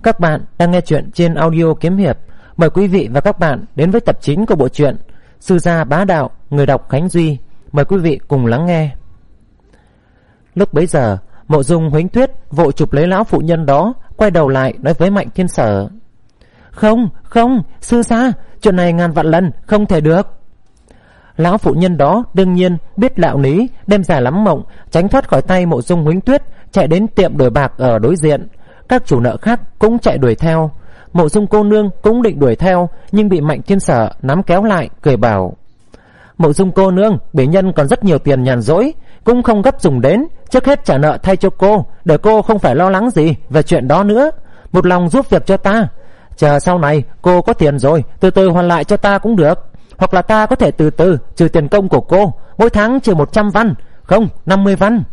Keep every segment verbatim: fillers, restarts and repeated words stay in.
Các bạn đang nghe chuyện trên audio kiếm hiệp. Mời quý vị và các bạn đến với tập chính của bộ truyện Sư gia bá đạo, người đọc Khánh Duy. Mời quý vị cùng lắng nghe. Lúc bấy giờ, Mộ Dung Huánh Tuyết vội chụp lấy lão phụ nhân đó, quay đầu lại nói với Mạnh Thiên Sở: Không, không, sư gia, chuyện này ngàn vạn lần không thể được. Lão phụ nhân đó đương nhiên biết lạo lý, đêm dài lắm mộng, tránh thoát khỏi tay Mộ Dung Huánh Tuyết, chạy đến tiệm đổi bạc ở đối diện. Các chủ nợ khác cũng chạy đuổi theo. Mộ Dung cô nương cũng định đuổi theo, nhưng bị Mạnh Thiên Sở nắm kéo lại, cười bảo: Mộ Dung cô nương, bỉ nhân còn rất nhiều tiền nhàn rỗi, cũng không gấp dùng đến, trước hết trả nợ thay cho cô, để cô không phải lo lắng gì về chuyện đó nữa. Một lòng giúp việc cho ta, chờ sau này cô có tiền rồi từ từ hoàn lại cho ta cũng được, hoặc là ta có thể từ từ trừ tiền công của cô, mỗi tháng trừ một trăm văn, không năm mươi văn.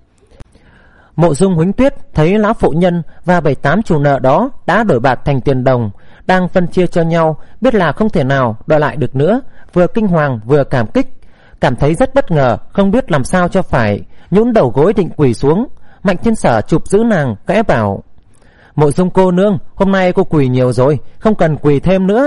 Mộ Dung Huánh Tuyết thấy lão phụ nhân và bảy tám chủ nợ đó đã đổi bạc thành tiền đồng, đang phân chia cho nhau, biết là không thể nào đòi lại được nữa, vừa kinh hoàng vừa cảm kích, cảm thấy rất bất ngờ, không biết làm sao cho phải, nhũn đầu gối định quỳ xuống. Mạnh Thiên Sở chụp giữ nàng, khẽ bảo: Mộ Dung cô nương, hôm nay cô quỳ nhiều rồi, không cần quỳ thêm nữa.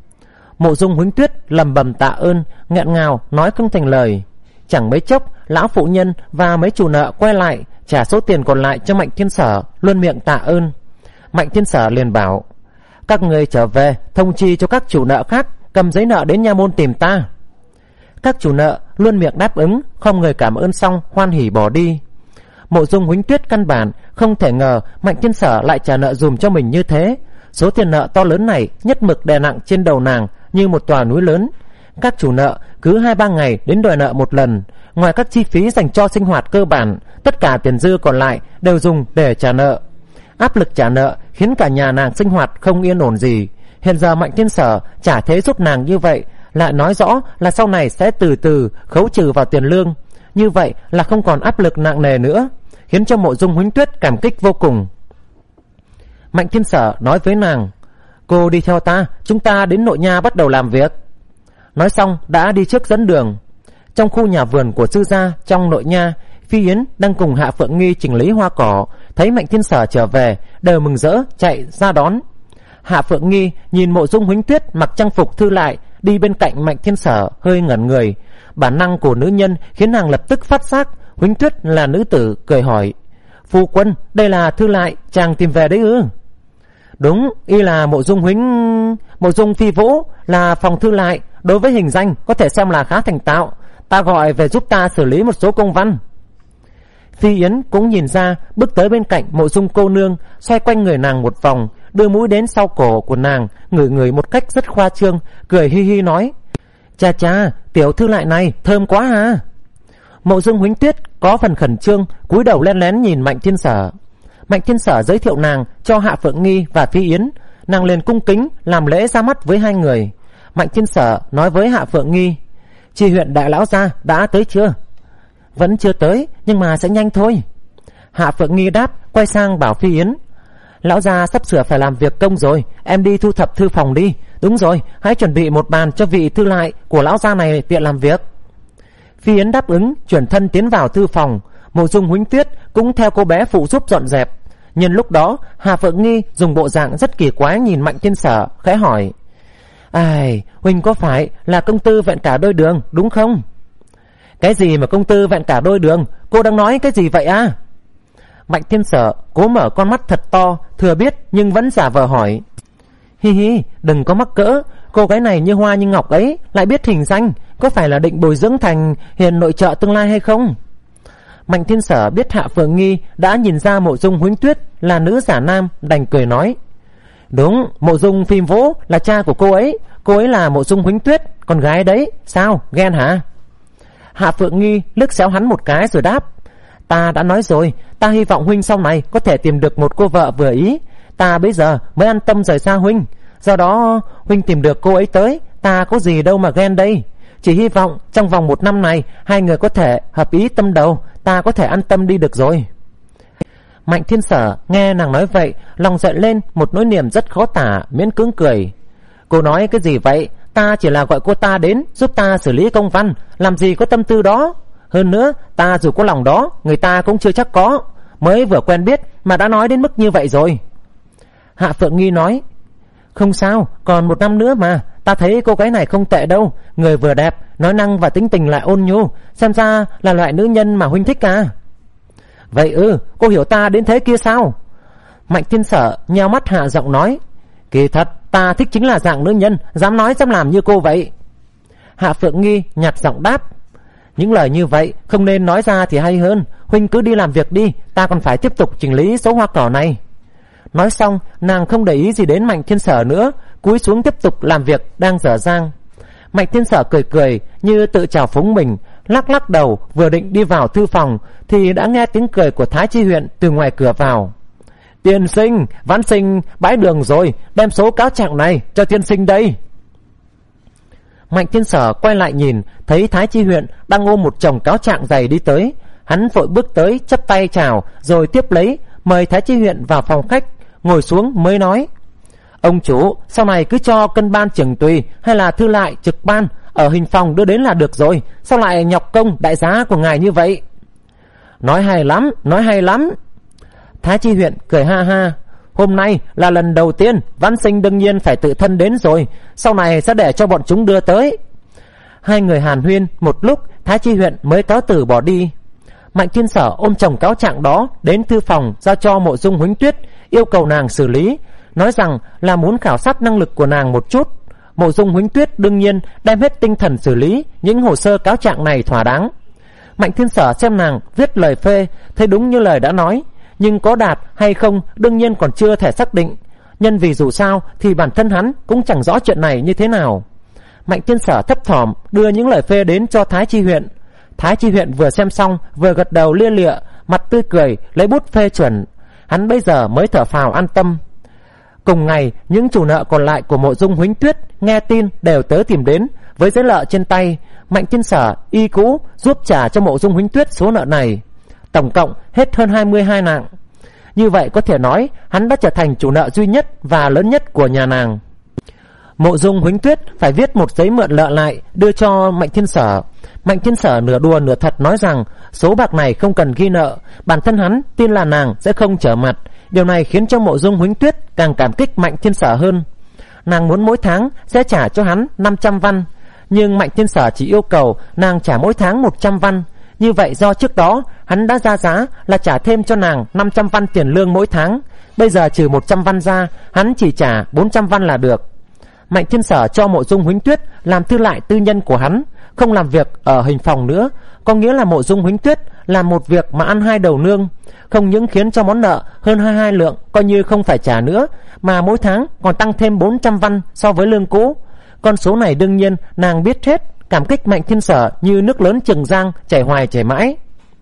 Mộ Dung Huánh Tuyết lầm bầm tạ ơn, nghẹn ngào nói không thành lời. Chẳng mấy chốc, lão phụ nhân và mấy chủ nợ quay lại, trả số tiền còn lại cho Mạnh Thiên Sở, luôn miệng tạ ơn. Mạnh Thiên Sở liền bảo: Các người trở về thông chi cho các chủ nợ khác cầm giấy nợ đến nha môn tìm ta. Các chủ nợ luôn miệng đáp ứng, không người cảm ơn xong hoan hỉ bỏ đi. Mộ Dung Huánh Tuyết căn bản không thể ngờ Mạnh Thiên Sở lại trả nợ dùm cho mình như thế. Số tiền nợ to lớn này nhất mực đè nặng trên đầu nàng như một tòa núi lớn. Các chủ nợ cứ hai ba ngày đến đòi nợ một lần, ngoài các chi phí dành cho sinh hoạt cơ bản, tất cả tiền dư còn lại đều dùng để trả nợ. Áp lực trả nợ khiến cả nhà nàng sinh hoạt không yên ổn gì. Hiện giờ Mạnh Thiên Sở trả thế giúp nàng như vậy, lại nói rõ là sau này sẽ từ từ khấu trừ vào tiền lương, như vậy là không còn áp lực nặng nề nữa, khiến cho Mộ Dung Huánh Tuyết cảm kích vô cùng. Mạnh Thiên Sở nói với nàng: Cô đi theo ta, chúng ta đến nội nha bắt đầu làm việc. Nói xong đã đi trước dẫn đường. Trong khu nhà vườn của sư gia trong nội nha, Phi Yến đang cùng Hạ Phượng Nghi chỉnh lý hoa cỏ, thấy Mạnh Thiên Sở trở về đều mừng rỡ chạy ra đón. Hạ Phượng Nghi nhìn Mộ Dung Huánh Tuyết mặc trang phục thư lại đi bên cạnh Mạnh Thiên Sở, hơi ngẩn người. Bản năng của nữ nhân khiến nàng lập tức phát giác Huánh Tuyết là nữ tử, cười hỏi: Phu quân, đây là thư lại chàng tìm về đấy ư? Đúng, y là Mộ Dung Huánh Mộ Dung Phi Vũ, là phòng thư lại, đối với hình danh có thể xem là khá thành tạo, ta gọi về giúp ta xử lý một số công văn. Phi Yến cũng nhìn ra, bước tới bên cạnh Mộ Dung cô nương, xoay quanh người nàng một vòng, đưa mũi đến sau cổ của nàng, ngửi ngửi một cách rất khoa trương, cười hi hi nói: Cha cha, tiểu thư lại này thơm quá ha. Mộ Dung Huánh Tuyết có phần khẩn trương, cúi đầu lén lén nhìn Mạnh Thiên Sở. Mạnh Thiên Sở giới thiệu nàng cho Hạ Phượng Nghi và Phi Yến, nàng liền cung kính làm lễ ra mắt với hai người. Mạnh Thiên Sở nói với Hạ Phượng Nghi: Chi huyện đại lão gia đã tới chưa? Vẫn chưa tới, nhưng mà sẽ nhanh thôi. Hạ Phượng Nghi đáp, quay sang bảo Phi Yến: Lão gia sắp sửa phải làm việc công rồi, em đi thu thập thư phòng đi. Đúng rồi, hãy chuẩn bị một bàn cho vị thư lại của lão gia này tiện làm việc. Phi Yến đáp ứng, chuyển thân tiến vào thư phòng. Mộ Dung Huánh Tuyết cũng theo cô bé phụ giúp dọn dẹp. Nhân lúc đó, Hạ Phượng Nghi dùng bộ dạng rất kỳ quái nhìn Mạnh Thiên Sở, khẽ hỏi: Ai, huynh có phải là công tư vẹn cả đôi đường đúng không? Cái gì mà công tư vẹn cả đôi đường? Cô đang nói cái gì vậy à? Mạnh Thiên Sở cố mở con mắt thật to, thừa biết nhưng vẫn giả vờ hỏi: Hi hi, đừng có mắc cỡ, cô gái này như hoa như ngọc ấy, lại biết hình danh, có phải là định bồi dưỡng thành hiền nội trợ tương lai hay không? Mạnh Thiên Sở biết Hạ Phượng Nghi đã nhìn ra Mộ Dung Huánh Tuyết là nữ giả nam, đành cười nói: Đúng, Mộ Dung Phi Vũ là cha của cô ấy, cô ấy là Mộ Dung Huánh Tuyết, con gái đấy, sao, ghen hả? Hạ Phượng Nghi liếc xéo hắn một cái rồi đáp: Ta đã nói rồi, ta hy vọng huynh sau này có thể tìm được một cô vợ vừa ý, ta bây giờ mới an tâm rời xa huynh. Do đó huynh tìm được cô ấy tới, ta có gì đâu mà ghen đây. Chỉ hy vọng trong vòng một năm này hai người có thể hợp ý tâm đầu, ta có thể an tâm đi được rồi. Mạnh Thiên Sở nghe nàng nói vậy, lòng dậy lên một nỗi niềm rất khó tả, miễn cưỡng cười: Cô nói cái gì vậy? Ta chỉ là gọi cô ta đến giúp ta xử lý công văn, làm gì có tâm tư đó. Hơn nữa, ta dù có lòng đó, người ta cũng chưa chắc có, mới vừa quen biết mà đã nói đến mức như vậy rồi. Hạ Phượng Nghi nói: Không sao, còn một năm nữa mà. Ta thấy cô gái này không tệ đâu, người vừa đẹp, nói năng và tính tình lại ôn nhu, xem ra là loại nữ nhân mà huynh thích à? Vậy ư, cô hiểu ta đến thế kia sao? Mạnh Thiên Sở nheo mắt hạ giọng nói: Kỳ thật ta thích chính là dạng nữ nhân dám nói dám làm như cô vậy. Hạ Phượng Nghi nhạt giọng đáp: Những lời như vậy không nên nói ra thì hay hơn. Huynh cứ đi làm việc đi, ta còn phải tiếp tục chỉnh lý số hoa cỏ này. Nói xong, nàng không để ý gì đến Mạnh Thiên Sở nữa, cúi xuống tiếp tục làm việc đang dở dang. Mạnh Thiên Sở cười cười như tự chào phúng mình, lắc lắc đầu, vừa định đi vào thư phòng thì đã nghe tiếng cười của Thái Chi Huyện từ ngoài cửa vào. Tiên sinh, Vãn Sinh bãi đường rồi, đem số cáo trạng này cho tiên sinh đây. Mạnh Thiên Sở quay lại nhìn, thấy Thái Chi Huyện đang ôm một chồng cáo trạng dày đi tới. Hắn vội bước tới chắp tay chào, rồi tiếp lấy mời Thái Chi Huyện vào phòng khách, ngồi xuống mới nói: Ông chủ, sau này cứ cho cân ban trưởng tùy hay là thư lại trực ban ở hình phòng đưa đến là được rồi, sao lại nhọc công đại giá của ngài như vậy? Nói hay lắm, nói hay lắm. Thái Chi Huyện cười ha ha: Hôm nay là lần đầu tiên, Vãn Sinh đương nhiên phải tự thân đến rồi, sau này sẽ để cho bọn chúng đưa tới. Hai người hàn huyên một lúc, Thái Chi Huyện mới cáo từ bỏ đi. Mạnh Thiên Sở ôm chồng cáo trạng đó đến thư phòng giao cho Mộ Dung Huỳnh Tuyết, yêu cầu nàng xử lý, nói rằng là muốn khảo sát năng lực của nàng một chút. Mộ Dung Huỳnh Tuyết đương nhiên đem hết tinh thần xử lý những hồ sơ cáo trạng này thỏa đáng. Mạnh Thiên Sở xem nàng viết lời phê, thấy đúng như lời đã nói, nhưng có đạt hay không đương nhiên còn chưa thể xác định, nhân vì dù sao thì bản thân hắn cũng chẳng rõ chuyện này như thế nào. Mạnh Thiên Sở thấp thỏm đưa những lời phê đến cho Thái Chi Huyện. Thái Chi Huyện vừa xem xong vừa gật đầu lia lịa, mặt tươi cười lấy bút phê chuẩn. Hắn bây giờ mới thở phào an tâm. Cùng ngày, những chủ nợ còn lại của Mộ Dung Huỳnh Tuyết nghe tin đều tới tìm đến với giấy nợ trên tay. Mạnh Thiên Sở y cũ giúp trả cho Mộ Dung Huỳnh Tuyết số nợ này, tổng cộng hết hơn hai mươi hai nạng. Như vậy có thể nói hắn đã trở thành chủ nợ duy nhất và lớn nhất của nhà nàng. Mộ Dung Huỳnh Tuyết phải viết một giấy mượn nợ lại đưa cho Mạnh Thiên Sở. Mạnh Thiên Sở nửa đùa nửa thật nói rằng số bạc này không cần ghi nợ, bản thân hắn tin là nàng sẽ không trở mặt. Điều này khiến cho Mộ Dung Huỳnh Tuyết càng cảm kích Mạnh Thiên Sở hơn. Nàng muốn mỗi tháng sẽ trả cho hắn năm trăm văn, nhưng Mạnh Thiên Sở chỉ yêu cầu nàng trả mỗi tháng một trăm văn. Như vậy do trước đó hắn đã ra giá là trả thêm cho nàng năm trăm văn tiền lương mỗi tháng, bây giờ trừ một trăm văn ra, hắn chỉ trả bốn trăm văn là được. Mạnh Thiên Sở cho Mộ Dung Huỳnh Tuyết làm thư lại tư nhân của hắn, không làm việc ở hình phòng nữa, có nghĩa là Mộ Dung Huỳnh Tuyết làm một việc mà ăn hai đầu nương, không những khiến cho món nợ hơn hai mươi hai lượng coi như không phải trả nữa, mà mỗi tháng còn tăng thêm bốn trăm văn so với lương cũ. Con số này đương nhiên nàng biết hết, cảm kích Mạnh Thiên Sở như nước lớn Trường Giang chảy hoài chảy mãi.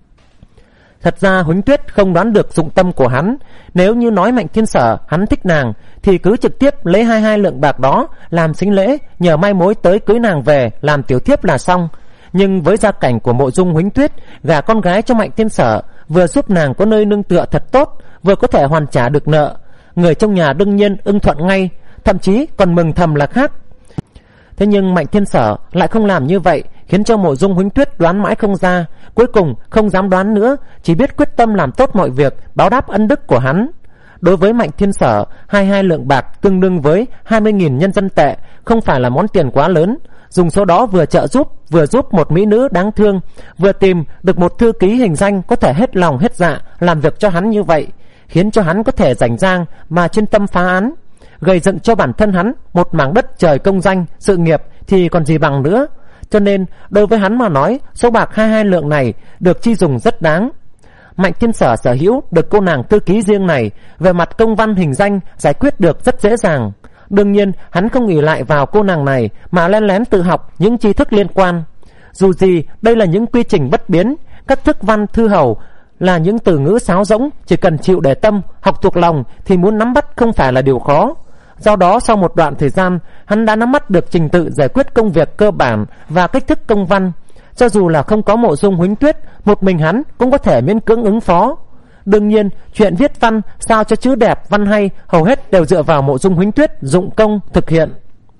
Thật ra Huỳnh Tuyết không đoán được dụng tâm của hắn. Nếu như nói Mạnh Thiên Sở hắn thích nàng thì cứ trực tiếp lấy hai mươi hai lượng bạc đó làm sính lễ, nhờ mai mối tới cưới nàng về làm tiểu thiếp là xong. Nhưng với gia cảnh của Mộ Dung Huỳnh Tuyết, gả con gái cho Mạnh Thiên Sở vừa giúp nàng có nơi nương tựa thật tốt, vừa có thể hoàn trả được nợ. Người trong nhà đương nhiên ưng thuận ngay, thậm chí còn mừng thầm là khác. Thế nhưng Mạnh Thiên Sở lại không làm như vậy, khiến cho Mộ Dung Huỳnh Tuyết đoán mãi không ra. Cuối cùng không dám đoán nữa, chỉ biết quyết tâm làm tốt mọi việc, báo đáp ân đức của hắn. Đối với Mạnh Thiên Sở, hai mươi hai lượng bạc tương đương với hai mươi nghìn nhân dân tệ, không phải là món tiền quá lớn. Dùng số đó vừa trợ giúp, vừa giúp một mỹ nữ đáng thương, vừa tìm được một thư ký hình danh có thể hết lòng hết dạ làm việc cho hắn như vậy, khiến cho hắn có thể rảnh rang mà chuyên tâm phá án, gây dựng cho bản thân hắn một mảng đất trời công danh, sự nghiệp thì còn gì bằng nữa. Cho nên đối với hắn mà nói, số bạc hai mươi hai lượng này được chi dùng rất đáng. Mạnh Thiên Sở sở hữu được cô nàng thư ký riêng này, về mặt công văn hình danh giải quyết được rất dễ dàng. Đương nhiên hắn không ỷ lại vào cô nàng này mà lén lén tự học những tri thức liên quan. Dù gì đây là những quy trình bất biến, các thức văn thư hầu là những từ ngữ sáo rỗng, chỉ cần chịu để tâm, học thuộc lòng thì muốn nắm bắt không phải là điều khó. Do đó sau một đoạn thời gian, hắn đã nắm bắt được trình tự giải quyết công việc cơ bản và cách thức công văn. Cho dù là không có Mộ Dung Huỳnh Tuyết, một mình hắn cũng có thể miễn cưỡng ứng phó. Đương nhiên chuyện viết văn sao cho chữ đẹp văn hay hầu hết đều dựa vào Mộ Dung Huỳnh Tuyết dụng công thực hiện.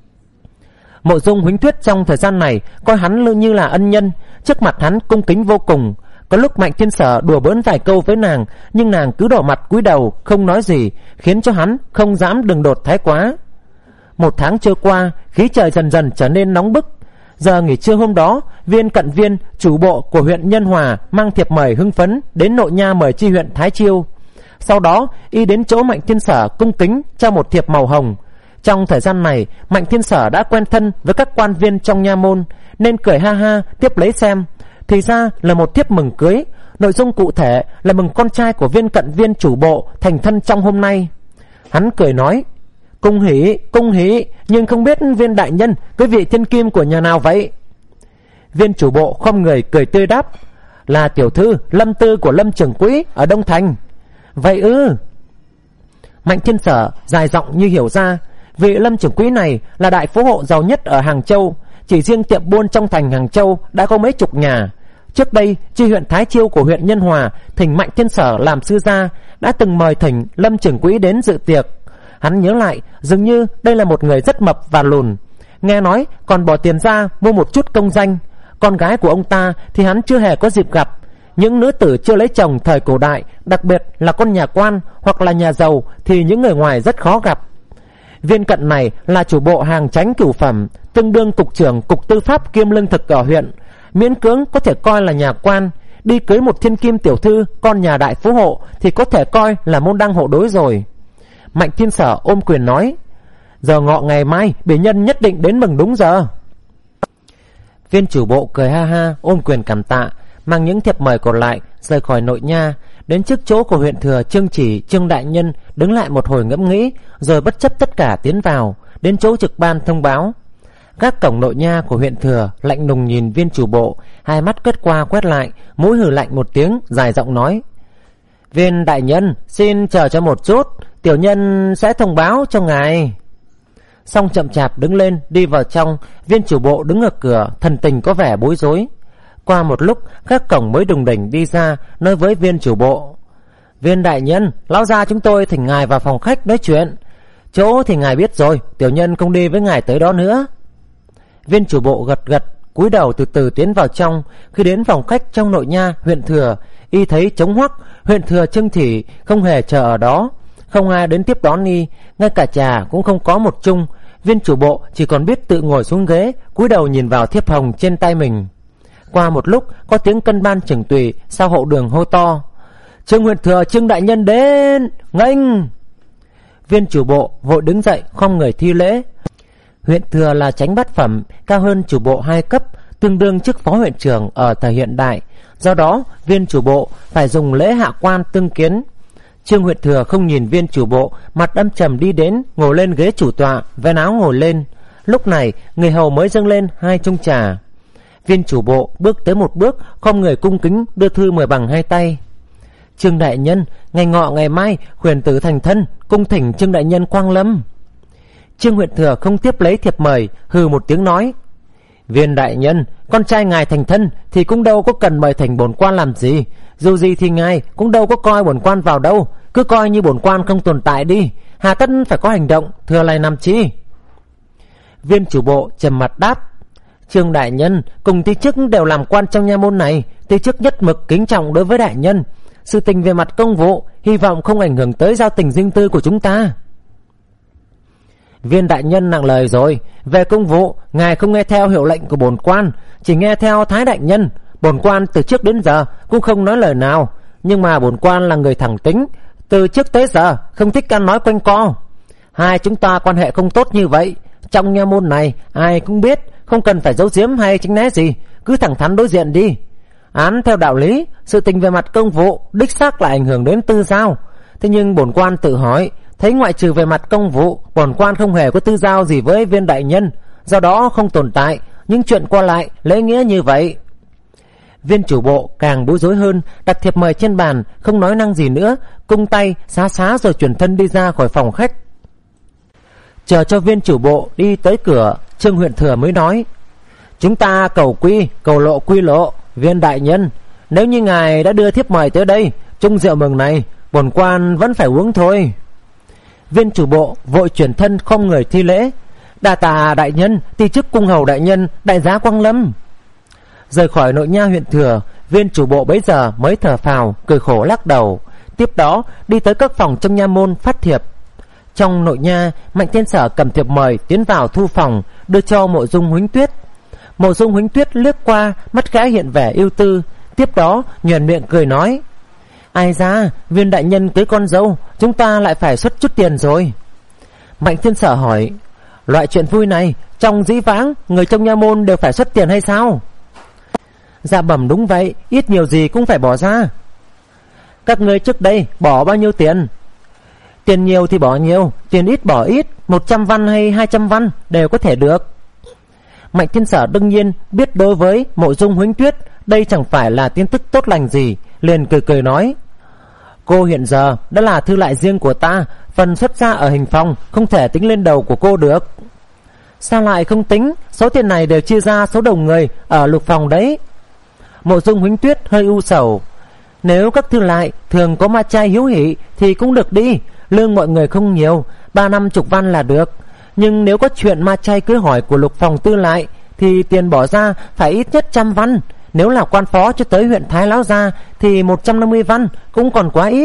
Mộ Dung Huỳnh Tuyết trong thời gian này coi hắn như là ân nhân, trước mặt hắn cung kính vô cùng. Có lúc Mạnh Thiên Sở đùa bỡn vài câu với nàng, nhưng nàng cứ đỏ mặt cúi đầu không nói gì, khiến cho hắn không dám đừng đột thái quá. Một tháng trôi qua, khí trời dần dần trở nên nóng bức. Giờ nghỉ trưa hôm đó, Viên Cận Viên, chủ bộ của huyện Nhân Hòa, mang thiệp mời hưng phấn đến nội nha mời chi huyện Thái Chiêu. Sau đó y đến chỗ Mạnh Thiên Sở cung kính cho một thiệp màu hồng. Trong thời gian này, Mạnh Thiên Sở đã quen thân với các quan viên trong nha môn, nên cười ha ha tiếp lấy xem. Thì ra là một thiếp mừng cưới, nội dung cụ thể là mừng con trai của Viên Cận Viên chủ bộ thành thân trong hôm nay. Hắn cười nói: cung hỉ, cung hỉ, nhưng không biết Viên đại nhân cưới vị thiên kim của nhà nào vậy? Viên chủ bộ khom người cười tươi đáp: là tiểu thư Lâm Tư của Lâm trưởng quỹ ở Đông Thành. Vậy ư? Mạnh Thiên Sở dài giọng như hiểu ra. Vị Lâm trưởng quỹ này là đại phú hộ giàu nhất ở Hàng Châu. Chỉ riêng tiệm buôn trong thành Hàng Châu đã có mấy chục nhà. Trước đây chi huyện Thái Chiêu của huyện Nhân Hòa thỉnh Mạnh Thiên Sở làm sư gia, đã từng mời thỉnh Lâm trưởng quỹ đến dự tiệc. Hắn nhớ lại, dường như đây là một người rất mập và lùn. Nghe nói còn bỏ tiền ra mua một chút công danh. Con gái của ông ta thì hắn chưa hề có dịp gặp. Những nữ tử chưa lấy chồng thời cổ đại, đặc biệt là con nhà quan hoặc là nhà giàu, thì những người ngoài rất khó gặp. Viên Cận này là chủ bộ hàng chánh cửu phẩm, tương đương cục trưởng cục tư pháp kiêm lương thực ở huyện, miễn cưỡng có thể coi là nhà quan. Đi cưới một thiên kim tiểu thư con nhà đại phú hộ thì có thể coi là môn đăng hộ đối rồi. Mạnh Thiên Sở ôm quyền nói: giờ ngọ ngày mai bỉ nhân nhất định đến mừng đúng giờ. Viên chủ bộ cười ha ha ôm quyền cảm tạ, mang những thiệp mời còn lại rời khỏi nội nha, đến trước chỗ của huyện thừa Trương Chỉ. Trương đại nhân đứng lại một hồi ngẫm nghĩ, rồi bất chấp tất cả tiến vào, đến chỗ trực ban thông báo. Các cổng nội nha của huyện thừa lạnh lùng nhìn viên chủ bộ, hai mắt quét qua quét lại, mũi hừ lạnh một tiếng, dài giọng nói: viên đại nhân xin chờ cho một chút, tiểu nhân sẽ thông báo cho ngài. Xong chậm chạp đứng lên đi vào trong. Viên chủ bộ đứng ở cửa, thần tình có vẻ bối rối. Qua một lúc, các cổng mới đùng đỉnh đi ra, nói với viên chủ bộ: viên đại nhân, lão gia chúng tôi thỉnh ngài vào phòng khách nói chuyện. Chỗ thì ngài biết rồi, tiểu nhân không đi với ngài tới đó nữa. Viên chủ bộ gật gật, cúi đầu từ từ tiến vào trong. Khi đến phòng khách trong nội nha huyện thừa, y thấy trống hoắc. Huyện thừa Trương Chỉ không hề chờ ở đó, không ai đến tiếp đón y, ngay cả trà cũng không có một chung. Viên chủ bộ chỉ còn biết tự ngồi xuống ghế, cúi đầu nhìn vào thiếp hồng trên tay mình. Qua một lúc, có tiếng cân ban trưởng tùy sau hậu đường hô to: Trương huyện thừa Trương đại nhân đến, nghênh. Viên chủ bộ vội đứng dậy khom người thi lễ. Huyện thừa là chánh bát phẩm, cao hơn chủ bộ hai cấp, tương đương chức phó huyện trưởng ở thời hiện đại. Do đó viên chủ bộ phải dùng lễ hạ quan tương kiến. Trương huyện thừa không nhìn viên chủ bộ, mặt âm trầm đi đến, ngồi lên ghế chủ tọa, vén áo ngồi lên. Lúc này người hầu mới dâng lên hai chung trà. Viên chủ bộ bước tới một bước, khom người cung kính đưa thư mời bằng hai tay. Trương đại nhân, ngày ngọ ngày mai huyền tử thành thân, cung thỉnh Trương đại nhân quang lâm. Trương huyện thừa không tiếp lấy thiệp mời, hừ một tiếng nói: Viên đại nhân, con trai ngài thành thân thì cũng đâu có cần mời thành bổn quan làm gì. Dù gì thì ngài cũng đâu có coi bổn quan vào đâu, cứ coi như bổn quan không tồn tại đi, hà tất phải có hành động thừa lại làm chi. Viên chủ bộ trầm mặt đáp: Trương đại nhân cùng ty chức đều làm quan trong nha môn này, ty chức nhất mực kính trọng đối với đại nhân. Sự tình về mặt công vụ hy vọng không ảnh hưởng tới giao tình riêng tư của chúng ta. Viên đại nhân nặng lời rồi, về công vụ ngài không nghe theo hiệu lệnh của bổn quan, chỉ nghe theo Thái đại nhân. Bổn quan từ trước đến giờ cũng không nói lời nào, nhưng mà bổn quan là người thẳng tính, từ trước tới giờ không thích ăn nói quanh co. Hai chúng ta quan hệ không tốt như vậy, trong nha môn này ai cũng biết, không cần phải giấu giếm hay tránh né gì, cứ thẳng thắn đối diện đi. Án theo đạo lý, sự tình về mặt công vụ đích xác là ảnh hưởng đến tư giao. Thế nhưng bổn quan tự hỏi, thấy ngoại trừ về mặt công vụ, bổn quan không hề có tư giao gì với viên đại nhân, do đó không tồn tại những chuyện qua lại lễ nghĩa như vậy. Viên chủ bộ càng bối rối hơn, đặt thiệp mời trên bàn, không nói năng gì nữa, cung tay xá xá rồi chuyển thân đi ra khỏi phòng khách. Chờ cho viên chủ bộ đi tới cửa, Trương huyện thừa mới nói: Chúng ta cầu quy, cầu lộ quy lộ. Viên đại nhân, nếu như ngài đã đưa thiếp mời tới đây, chung rượu mừng này bổn quan vẫn phải uống thôi. Viên chủ bộ vội chuyển thân khom người thi lễ: Đa tạ đại nhân, ty chức cung hầu đại nhân, đại giá quang lâm. Rời khỏi nội nha huyện thừa, Viên chủ bộ bấy giờ mới thở phào, cười khổ lắc đầu. Tiếp đó đi tới các phòng trong nha môn phát thiệp. Trong nội nha, Mạnh Thiên Sở cầm thiệp mời tiến vào thu phòng, đưa cho Mộ Dung Huỳnh Tuyết. Mộ Dung Huỳnh Tuyết liếc qua, mắt gã hiện vẻ ưu tư. Tiếp đó nhoẻn miệng cười nói: Ai ra, Viên đại nhân cưới con dâu, chúng ta lại phải xuất chút tiền rồi. Mạnh Thiên Sở hỏi: Loại chuyện vui này trong dĩ vãng người trong nha môn đều phải xuất tiền hay sao? Dạ bẩm đúng vậy, ít nhiều gì cũng phải bỏ ra. Các ngươi trước đây bỏ bao nhiêu tiền? Tiền nhiều thì bỏ nhiều, tiền ít bỏ ít, một trăm văn hay hai trăm văn đều có thể được. Mạnh Thiên Sở đương nhiên biết đối với Mộ Dung Huỳnh Tuyết đây chẳng phải là tin tức tốt lành gì, liền cười cười nói: Cô hiện giờ đã là thư lại riêng của ta, phần xuất ra ở hình phòng không thể tính lên đầu của cô được. Sao lại không tính? Số tiền này đều chia ra số đầu người ở lục phòng đấy. Mộ Dung Huỳnh Tuyết hơi u sầu: Nếu các thư lại thường có ma trai hiếu hỉ thì cũng được đi, lương mọi người không nhiều, ba năm chục văn là được. Nhưng nếu có chuyện ma trai cưới hỏi của lục phòng tư lại thì tiền bỏ ra phải ít nhất trăm văn. Nếu là quan phó cho tới huyện Thái Lão Gia thì một trăm năm mươi văn cũng còn quá ít.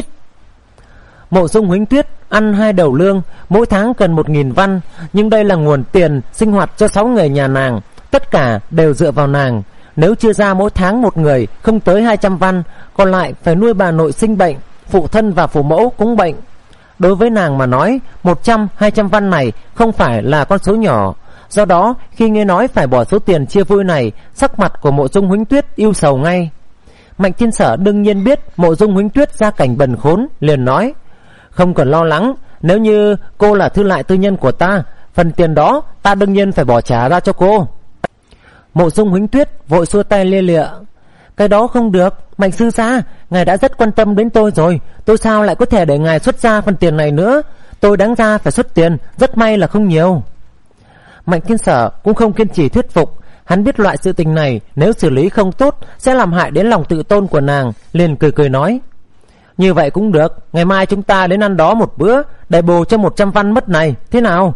Mộ Dung Huỳnh Tuyết ăn hai đầu lương, mỗi tháng cần một nghìn văn, nhưng đây là nguồn tiền sinh hoạt cho sáu người nhà nàng, tất cả đều dựa vào nàng. Nếu chia ra mỗi tháng một người không tới hai trăm văn, còn lại phải nuôi bà nội sinh bệnh, phụ thân và phụ mẫu cũng bệnh. Đối với nàng mà nói, một trăm, hai trăm văn này không phải là con số nhỏ. Do đó khi nghe nói phải bỏ số tiền chia vui này, sắc mặt của Mộ Dung Huỳnh Tuyết ưu sầu ngay. Mạnh Thiên Sở đương nhiên biết Mộ Dung Huỳnh Tuyết gia cảnh bần khốn, liền nói: Không cần lo lắng, nếu như cô là thư lại tư nhân của ta, phần tiền đó ta đương nhiên phải bỏ trả ra cho cô. Mộ Dung Huỳnh Tuyết vội xua tay lia lịa: Cái đó không được, Mạnh sư gia, ngài đã rất quan tâm đến tôi rồi, tôi sao lại có thể để ngài xuất ra phần tiền này nữa? Tôi đáng ra phải xuất tiền, rất may là không nhiều. Mạnh Thiên Sở cũng không kiên trì thuyết phục, hắn biết loại sự tình này nếu xử lý không tốt sẽ làm hại đến lòng tự tôn của nàng, liền cười cười nói: Như vậy cũng được, ngày mai chúng ta đến ăn đó một bữa để bù cho một trăm văn mất này, thế nào?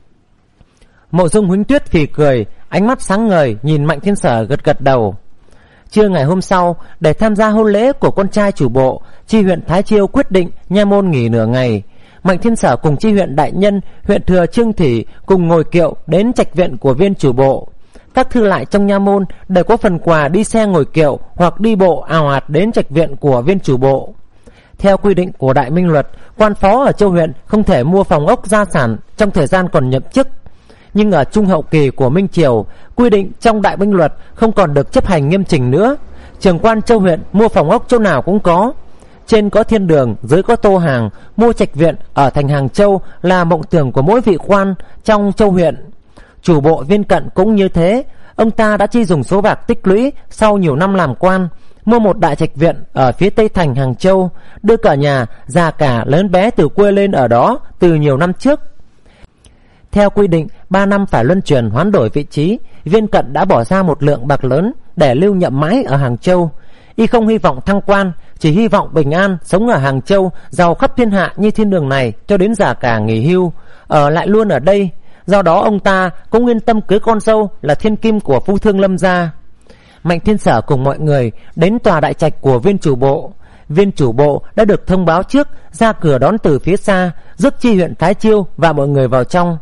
Mộ Dung Huỳnh Tuyết phì cười, ánh mắt sáng ngời nhìn Mạnh Thiên Sở gật gật đầu. Trưa ngày hôm sau, để tham gia hôn lễ của con trai chủ bộ, chi huyện Thái Chiêu quyết định nha môn nghỉ nửa ngày. Mạnh Thiên Sở cùng chi huyện đại nhân, huyện thừa Trương Thủy cùng ngồi kiệu đến trạch viện của viên chủ bộ. Các thư lại trong nha môn đều có phần quà đi xe ngồi kiệu hoặc đi bộ ào ạt đến trạch viện của viên chủ bộ. Theo quy định của Đại Minh Luật, quan phó ở châu huyện không thể mua phòng ốc gia sản trong thời gian còn nhậm chức. Nhưng ở trung hậu kỳ của Minh Triều, quy định trong Đại Minh Luật không còn được chấp hành nghiêm chỉnh nữa. Trưởng quan châu huyện mua phòng ốc chỗ nào cũng có. Trên có thiên đường, dưới có tô hàng, mua trạch viện ở thành Hàng Châu là mộng tưởng của mỗi vị quan trong châu huyện. Chủ bộ Viên Cận cũng như thế, ông ta đã chi dùng số bạc tích lũy sau nhiều năm làm quan, mua một đại trạch viện ở phía tây thành Hàng Châu, đưa cả nhà già cả lớn bé từ quê lên ở đó từ nhiều năm trước. Theo quy định ba năm phải luân chuyển hoán đổi vị trí, Viên Cận đã bỏ ra một lượng bạc lớn để lưu nhậm mãi ở Hàng Châu. Y không hy vọng thăng quan, chỉ hy vọng bình an sống ở Hàng Châu, giàu khắp thiên hạ như thiên đường này cho đến già cả nghỉ hưu, ở lại luôn ở đây. Do đó ông ta cũng yên tâm cưới con dâu là thiên kim của phu thương Lâm gia. Mạnh Thiên Sở cùng mọi người đến tòa đại trạch của viên chủ bộ. Viên chủ bộ đã được thông báo trước, ra cửa đón từ phía xa, rước chi huyện Thái Chiêu và mọi người vào trong.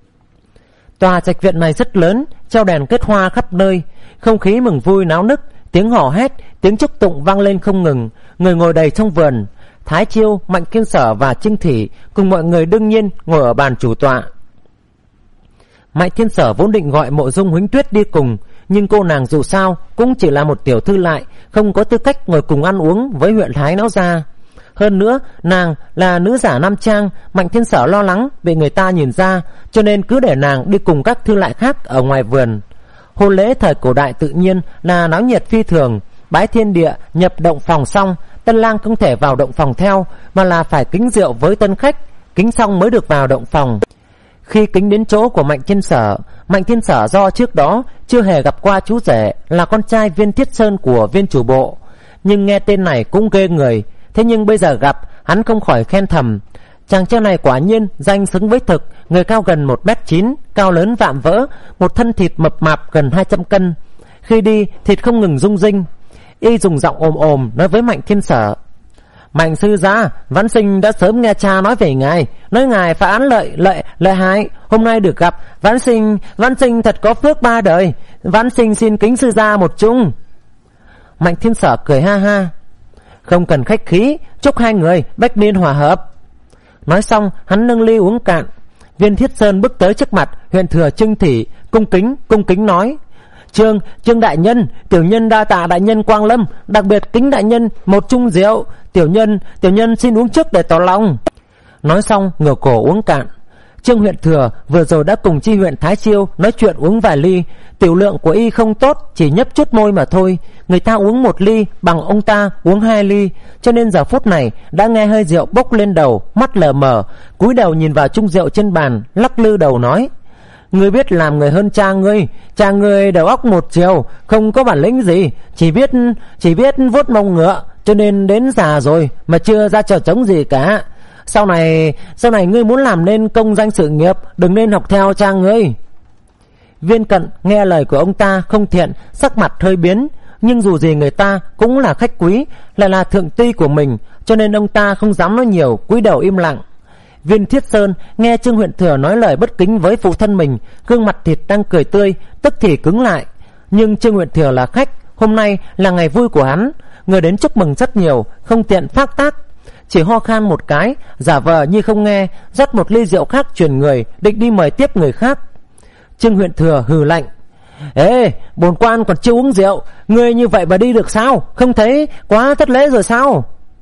Tòa trạch viện này rất lớn, treo đèn kết hoa khắp nơi, không khí mừng vui náo nức, tiếng hò hét, tiếng chúc tụng vang lên không ngừng, người ngồi đầy trong vườn. Thái Chiêu, Mạnh Thiên Sở và Trinh Thủy cùng mọi người đương nhiên ngồi ở bàn chủ tọa. Mạnh Thiên Sở vốn định gọi Mộ Dung Huỳnh Tuyết đi cùng, nhưng cô nàng dù sao cũng chỉ là một tiểu thư lại, không có tư cách ngồi cùng ăn uống với huyện Thái Lão gia. Hơn nữa nàng là nữ giả nam trang, Mạnh Thiên Sở lo lắng bị người ta nhìn ra, cho nên cứ để nàng đi cùng các thư lại khác ở ngoài vườn. Hôn lễ thời cổ đại tự nhiên là náo nhiệt phi thường. Bái thiên địa nhập động phòng xong, tân lang không thể vào động phòng theo, mà là phải kính rượu với tân khách, kính xong mới được vào động phòng. Khi kính đến chỗ của Mạnh Thiên Sở, Mạnh Thiên Sở do trước đó chưa hề gặp qua chú rể là con trai Viên Thiết Sơn của viên chủ bộ, nhưng nghe tên này cũng ghê người. Thế nhưng bây giờ gặp, hắn không khỏi khen thầm, chàng trai này quả nhiên danh xứng với thực, người cao gần một mét chín, cao lớn vạm vỡ, một thân thịt mập mạp gần hai trăm cân. Khi đi, thịt không ngừng rung rinh. Y dùng giọng ồm ồm nói với Mạnh Thiên Sở: Mạnh sư gia, Vãn Sinh đã sớm nghe cha nói về ngài, nói ngài phá án lợi lợi lợi hại. Hôm nay được gặp Vãn Sinh, Vãn Sinh thật có phước ba đời. Vãn Sinh xin kính sư gia một chung. Mạnh Thiên Sở cười ha ha: Không cần khách khí, chúc hai người bách niên hòa hợp. Nói xong hắn nâng ly uống cạn. Viên Thiết Sơn bước tới trước mặt huyện thừa Trương Thị, cung kính cung kính nói: Trương Trương đại nhân, tiểu nhân đa tạ đại nhân quang lâm, đặc biệt kính đại nhân một chung rượu. Tiểu nhân tiểu nhân xin uống trước để tỏ lòng. Nói xong ngửa cổ uống cạn. Trương huyện thừa vừa rồi đã cùng chi huyện Thái Chiêu nói chuyện uống vài ly. Tiểu lượng của y không tốt, chỉ nhấp chút môi mà thôi. Người ta uống một ly bằng ông ta uống hai ly, cho nên giờ phút này đã nghe hơi rượu bốc lên đầu, mắt lờ mờ, cúi đầu nhìn vào chung rượu trên bàn, lắc lư đầu nói: Ngươi biết làm người hơn cha ngươi. Cha ngươi đầu óc một chiều, không có bản lĩnh gì, chỉ biết chỉ biết vuốt mông ngựa, cho nên đến già rồi mà chưa ra trò trống gì cả. Sau này sau này ngươi muốn làm nên công danh sự nghiệp, đừng nên học theo cha ngươi. Viên Cận nghe lời của ông ta không thiện, sắc mặt hơi biến, nhưng dù gì người ta cũng là khách quý, lại là thượng ty của mình, cho nên ông ta không dám nói nhiều, cúi đầu im lặng. Viên Thiết Sơn nghe Trương huyện thừa nói lời bất kính với phụ thân mình, gương mặt thịt đang cười tươi tức thì cứng lại. Nhưng Trương huyện thừa là khách, hôm nay là ngày vui của hắn, người đến chúc mừng rất nhiều, không tiện phát tác, chỉ ho khan một cái, giả vờ như không nghe, rót một ly rượu khác chuyển người, định đi mời tiếp người khác. Trương huyện thừa hừ lạnh: Ê, bổn quan còn chưa uống rượu, ngươi như vậy mà đi được sao? Không thấy quá thất lễ rồi sao?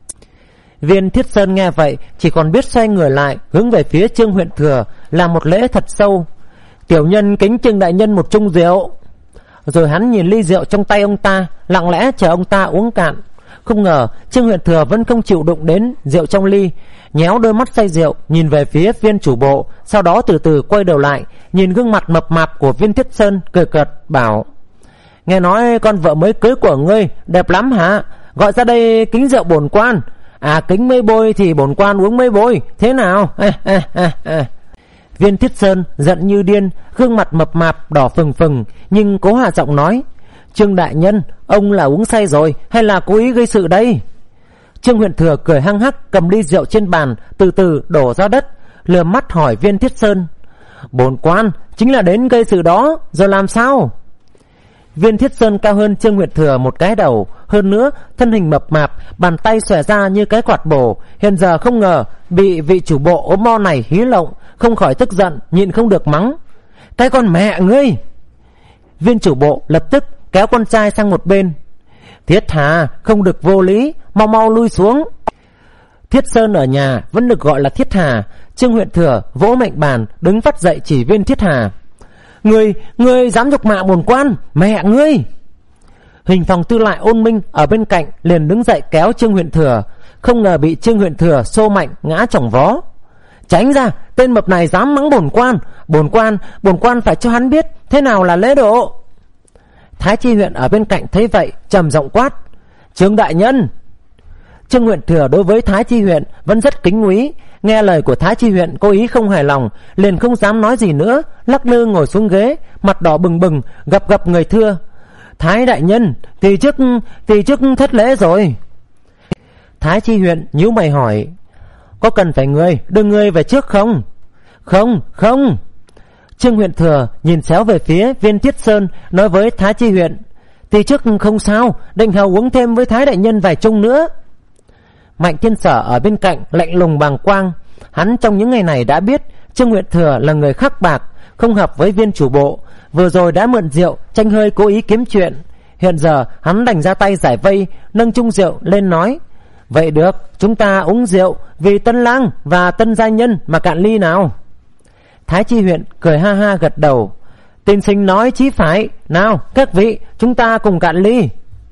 Viên Thiết Sơn nghe vậy chỉ còn biết xoay người lại, hướng về phía Trương huyện thừa làm một lễ thật sâu: Tiểu nhân kính Trương đại nhân một chung rượu. Rồi hắn nhìn ly rượu trong tay ông ta, lặng lẽ chờ ông ta uống cạn. Không ngờ Trương huyện thừa vẫn không chịu đụng đến rượu trong ly, nhéo đôi mắt say rượu nhìn về phía viên chủ bộ, sau đó từ từ quay đầu lại nhìn gương mặt mập mạp của Viên Thiết Sơn, cười cợt bảo: Nghe nói con vợ mới cưới của ngươi đẹp lắm hả? Gọi ra đây kính rượu bổn quan. À, kính mấy bôi thì bổn quan uống mấy bôi, thế nào? À, à, à, à. Viên Thiết Sơn giận như điên, gương mặt mập mạp đỏ phừng phừng, nhưng cố hạ giọng nói: Trương đại nhân, ông là uống say rồi hay là cố ý gây sự đây? Trương huyện thừa cười hăng hắc, cầm ly rượu trên bàn từ từ đổ ra đất, lườm mắt hỏi Viên Thiết Sơn: Bổn quan chính là đến gây sự đó, rồi làm sao? Viên Thiết Sơn cao hơn Trương huyện thừa một cái đầu, hơn nữa thân hình mập mạp, bàn tay xòe ra như cái quạt bổ, hiện giờ không ngờ bị vị chủ bộ ốm mo này hí lộng, không khỏi tức giận, nhịn không được mắng: Cái con mẹ ngươi! Viên chủ bộ lập tức kéo con trai sang một bên: Thiết Hà, không được vô lý, mau mau lui xuống. Thiết Sơn ở nhà vẫn được gọi là Thiết Hà. Trương huyện thừa vỗ mạnh bàn, đứng vắt dậy chỉ Viên Thiết Hà: Ngươi, ngươi dám nhục mạ bổn quan, mẹ ngươi! Hình phòng tư lại Ôn Minh ở bên cạnh liền đứng dậy kéo Trương huyện thừa, không ngờ bị Trương huyện thừa xô mạnh ngã chỏng vó. Tránh ra, tên mập này dám mắng bổn quan, bổn quan, bổn quan phải cho hắn biết thế nào là lễ độ. Thái Chi huyện ở bên cạnh thấy vậy trầm giọng quát: Trương đại nhân! Trương huyện thừa đối với Thái Chi huyện vẫn rất kính quý, nghe lời của Thái Chi huyện cố ý không hài lòng, liền không dám nói gì nữa, lắc lư ngồi xuống ghế, mặt đỏ bừng bừng, gập gập người thưa: Thái đại nhân, thì trước thì trước thất lễ rồi. Thái Chi huyện nhíu mày hỏi: Có cần phải người đưa người về trước không? Không, không. Trương huyện thừa nhìn xéo về phía Viên Thiết Sơn, nói với Thái Chi huyện: Thì trước không sao, định hầu uống thêm với Thái đại nhân vài chung nữa. Mạnh Thiên Sở ở bên cạnh lạnh lùng bàng quang, hắn trong những ngày này đã biết Trương huyện thừa là người khắc bạc, không hợp với Viên chủ bộ, vừa rồi đã mượn rượu tranh hơi cố ý kiếm chuyện. Hiện giờ hắn đành ra tay giải vây, nâng chung rượu lên nói: Vậy được, chúng ta uống rượu vì tân lang và tân gia nhân mà cạn ly nào. Thái Chi huyện cười ha ha gật đầu: Tiên sinh nói chí phải, nào các vị, chúng ta cùng cạn ly.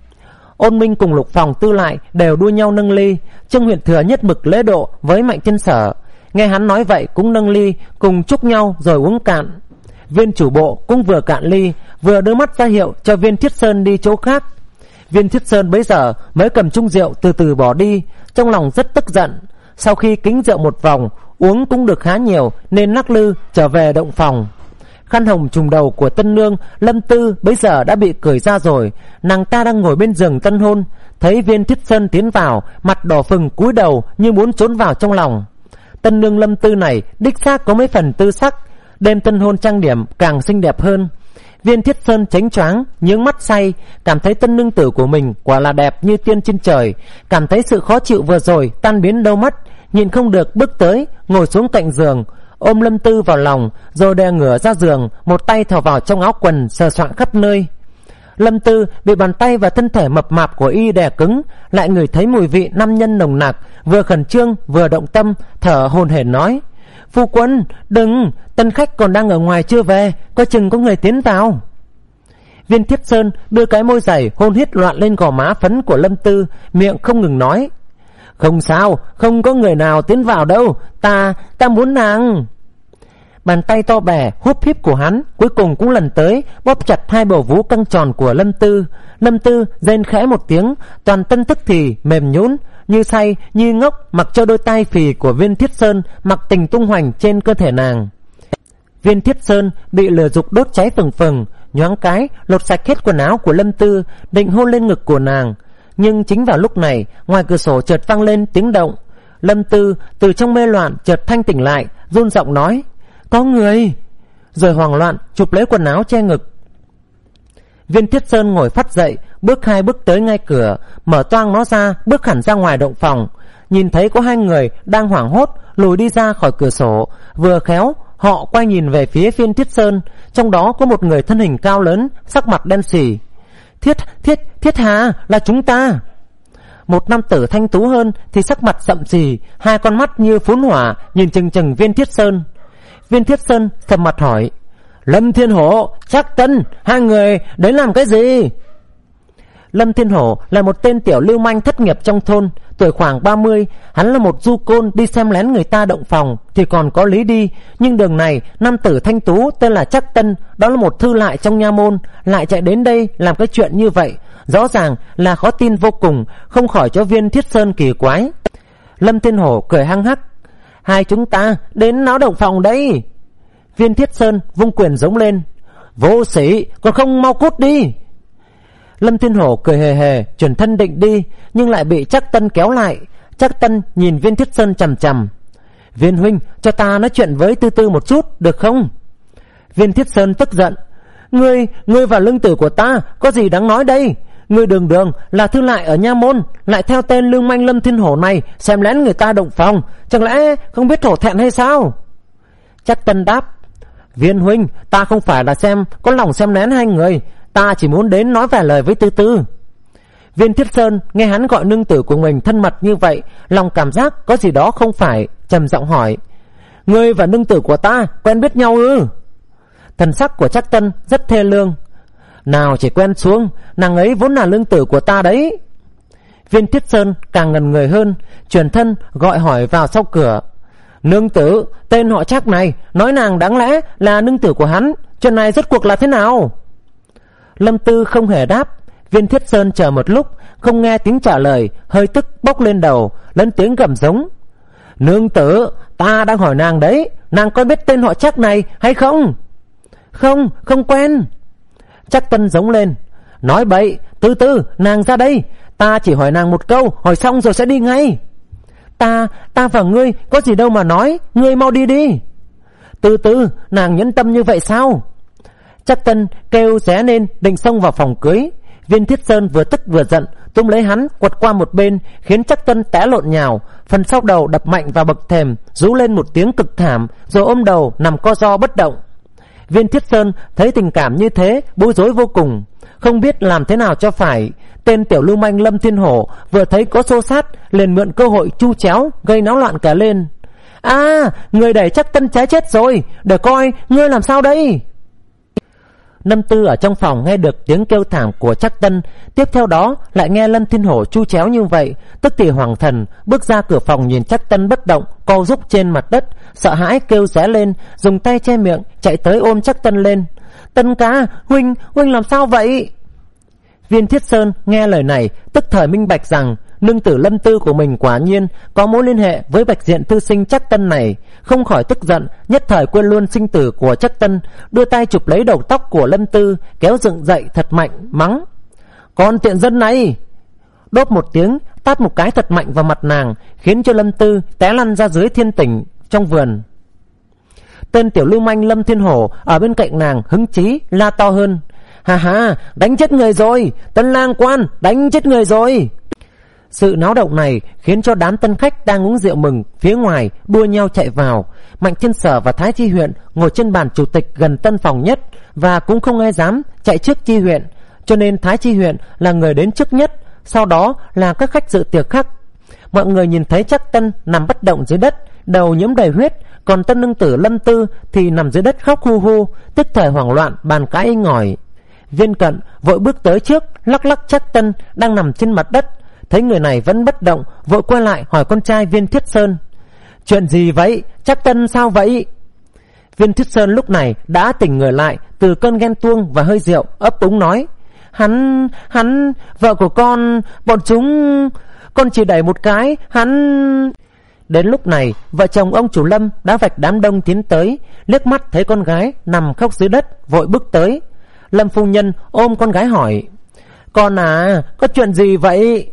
Ôn Minh cùng Lục Phòng Tư lại đều đua nhau nâng ly. Trương huyện thừa nhất mực lễ độ với Mạnh Thiên Sở, nghe hắn nói vậy cũng nâng ly, cùng chúc nhau rồi uống cạn. Viên chủ bộ cũng vừa cạn ly, vừa đưa mắt ra hiệu cho Viên Thiết Sơn đi chỗ khác. Viên Thiết Sơn bấy giờ mới cầm chung rượu từ từ bỏ đi, trong lòng rất tức giận. Sau khi kính rượu một vòng, uống cũng được khá nhiều nên lắc lư trở về động phòng. Khăn hồng trùm đầu của Tân nương Lâm Tư bấy giờ đã bị cởi ra rồi. Nàng ta đang ngồi bên giường tân hôn, thấy Viên Thiết Sơn tiến vào, mặt đỏ phừng cúi đầu như muốn trốn vào trong lòng. Tân nương Lâm Tư này đích xác có mấy phần tư sắc, đêm tân hôn trang điểm càng xinh đẹp hơn. Viên Thiết Sơn chánh choáng, nhướng mắt say, cảm thấy tân nương tử của mình quả là đẹp như tiên trên trời, cảm thấy sự khó chịu vừa rồi tan biến đâu mất, nhịn không được bước tới, ngồi xuống cạnh giường, ôm Lâm Tư vào lòng, rồi đè ngửa ra giường, một tay thò vào trong áo quần sờ soạng khắp nơi. Lâm Tư bị bàn tay và thân thể mập mạp của y đè cứng, lại ngửi thấy mùi vị nam nhân nồng nặc, vừa khẩn trương vừa động tâm, thở hổn hển nói: "Phu quân, đừng, tân khách còn đang ở ngoài chưa về, coi chừng có người tiến vào." Viên Thiết Sơn đưa cái môi dày hôn hít loạn lên gò má phấn của Lâm Tư, miệng không ngừng nói: "Không sao, không có người nào tiến vào đâu, ta, ta muốn nàng." Bàn tay to bè húp híp của hắn cuối cùng cũng lần tới, bóp chặt hai bầu vú căng tròn của Lâm Tư. Lâm Tư rên khẽ một tiếng, toàn thân tức thì mềm nhũn, như say như ngốc, mặc cho đôi tay phì của Viên Thiết Sơn mặc tình tung hoành trên cơ thể nàng. Viên Thiết Sơn bị lửa dục đốt cháy phừng phừng, nhoáng cái lột sạch hết quần áo của Lâm Tư, định hôn lên ngực của nàng. Nhưng chính vào lúc này, ngoài cửa sổ chợt vang lên tiếng động. Lâm Tư từ trong mê loạn chợt thanh tỉnh lại, run giọng nói: "Có người!" Rồi hoảng loạn chụp lấy quần áo che ngực. Viên Thiết Sơn ngồi phắt dậy, bước hai bước tới ngay cửa, mở toang nó ra, bước hẳn ra ngoài động phòng. Nhìn thấy có hai người đang hoảng hốt lùi đi ra khỏi cửa sổ, vừa khéo họ quay nhìn về phía Viên Thiết Sơn, trong đó có một người thân hình cao lớn, sắc mặt đen sì. Thiết, thiết, thiết Hà, là chúng ta." Một nam tử thanh tú hơn thì sắc mặt sậm sì, hai con mắt như phún hỏa nhìn chừng chừng Viên Thiết Sơn. Viên Thiết Sơn sầm mặt hỏi: "Lâm Thiên Hổ, Trác Tân, hai người đến làm cái gì?" Lâm Thiên Hổ là một tên tiểu lưu manh thất nghiệp trong thôn, tuổi khoảng ba mươi. Hắn là một du côn đi xem lén người ta động phòng thì còn có lý đi, nhưng đường này nam tử thanh tú tên là Trác Tân, đó là một thư lại trong nha môn, lại chạy đến đây làm cái chuyện như vậy, rõ ràng là khó tin vô cùng, không khỏi cho Viên Thiết Sơn kỳ quái. Lâm Thiên Hổ cười hăng hắc: "Hai chúng ta đến náo động phòng đấy." Viên Thiết Sơn vung quyền giống lên: "Vô sĩ, còn không mau cút đi." Lâm Thiên Hổ cười hề hề chuyển thân định đi, nhưng lại bị Trác Tân kéo lại. Trác Tân nhìn Viên Thiết Sơn chằm chằm: "Viên huynh, cho ta nói chuyện với Tư Tư một chút được không?" Viên Thiết Sơn tức giận: Ngươi, ngươi và lương tử của ta có gì đáng nói đây? Ngươi đường đường là thư lại ở nha môn, lại theo tên lưu manh Lâm Thiên Hổ này xem lén người ta động phòng, chẳng lẽ không biết hổ thẹn hay sao?" Trác Tân đáp: "Viên huynh, ta không phải là xem có lòng xem lén hai người, ta chỉ muốn đến nói vài lời với Tư Tư." Viên Thiết Sơn nghe hắn gọi nương tử của mình thân mật như vậy, lòng cảm giác có gì đó không phải, trầm giọng hỏi: "Ngươi và nương tử của ta quen biết nhau ư?" Thần sắc của Trác Tân rất thê lương: "Nào chỉ quen xuống, nàng ấy vốn là nương tử của ta đấy." Viên Thiết Sơn càng ngần người hơn, chuyển thân gọi hỏi vào sau cửa: "Nương tử, tên họ Trác này nói nàng đáng lẽ là nương tử của hắn, chuyện này rốt cuộc là thế nào?" Lâm Tư không hề đáp. Viên Thiết Sơn chờ một lúc không nghe tiếng trả lời, hơi tức bốc lên đầu, lớn tiếng gầm giống: "Nương tử, ta đang hỏi nàng đấy, nàng có biết tên họ Trác này hay không?" "Không, không quen." Trác Tân giống lên: "Nói bậy, Tư Tư, nàng ra đây, ta chỉ hỏi nàng một câu, hỏi xong rồi sẽ đi ngay." Ta, ta và ngươi có gì đâu mà nói, ngươi mau đi đi." "Tư Tư, nàng nhẫn tâm như vậy sao?" Trác Tân kêu ré lên định xông vào phòng cưới. Viên Thiết Sơn vừa tức vừa giận, tung lấy hắn quật qua một bên, khiến Trác Tân té lộn nhào, phần sau đầu đập mạnh vào bậc thềm, rú lên một tiếng cực thảm, rồi ôm đầu nằm co ro bất động. Viên Thiết Sơn thấy tình cảm như thế, bối rối vô cùng, không biết làm thế nào cho phải. Tên tiểu lưu manh Lâm Thiên Hổ vừa thấy có xô sát, liền mượn cơ hội chu chéo, gây náo loạn cả lên. "À, người đẩy Trác Tân trái chết rồi, để coi ngươi làm sao đây." Lâm Tư ở trong phòng nghe được tiếng kêu thảm của Trác Tân, tiếp theo đó lại nghe Lâm Thiên Hổ chu chéo như vậy, tức thì hoàng thần, bước ra cửa phòng nhìn Trác Tân bất động, co rúc trên mặt đất, sợ hãi kêu ré lên, dùng tay che miệng, chạy tới ôm Trác Tân lên. "Tân ca, huynh, huynh làm sao vậy?" Viên Thiết Sơn nghe lời này, tức thời minh bạch rằng Nương tử Lâm Tư của mình quả nhiên có mối liên hệ với bạch diện thư sinh Trác Tân này, không khỏi tức giận, nhất thời quên luôn sinh tử của Trác Tân, đưa tay chụp lấy đầu tóc của Lâm Tư, kéo dựng dậy thật mạnh, mắng: "Con tiện dân này!" Đốp một tiếng, tát một cái thật mạnh vào mặt nàng, khiến cho Lâm Tư té lăn ra dưới thiên tỉnh trong vườn. Tên tiểu lưu manh Lâm Thiên Hổ ở bên cạnh nàng hứng chí la to hơn: "Ha ha, đánh chết người rồi, Tân lang quan, đánh chết người rồi!" Sự náo động này khiến cho đám tân khách đang uống rượu mừng phía ngoài đua nhau chạy vào. Mạnh Thiên Sở và Thái Chi Huyện ngồi trên bàn chủ tịch gần tân phòng nhất, và cũng không ai dám chạy trước Chi Huyện, cho nên Thái Chi Huyện là người đến trước nhất, sau đó là các khách dự tiệc khác. Mọi người nhìn thấy Trác Tân nằm bất động dưới đất, đầu nhiễm đầy huyết, còn tân nương tử Lâm Tư thì nằm dưới đất khóc hu hu, tức thời hoảng loạn bàn cãi inh ỏi. Viên Cận vội bước tới trước, lắc lắc Trác Tân đang nằm trên mặt đất, thấy người này vẫn bất động, vội quay lại hỏi con trai Viên Thiết Sơn: "Chuyện gì vậy? Trác Tân sao vậy?" Viên Thiết Sơn lúc này đã tỉnh người lại từ cơn ghen tuông và hơi rượu, ấp úng nói: Hắn, hắn, vợ của con, bọn chúng, con chỉ đẩy một cái, hắn... Đến lúc này, vợ chồng ông chủ Lâm đã vạch đám đông tiến tới, liếc mắt thấy con gái nằm khóc dưới đất, vội bước tới. Lâm phu nhân ôm con gái hỏi: "Con à, có chuyện gì vậy?"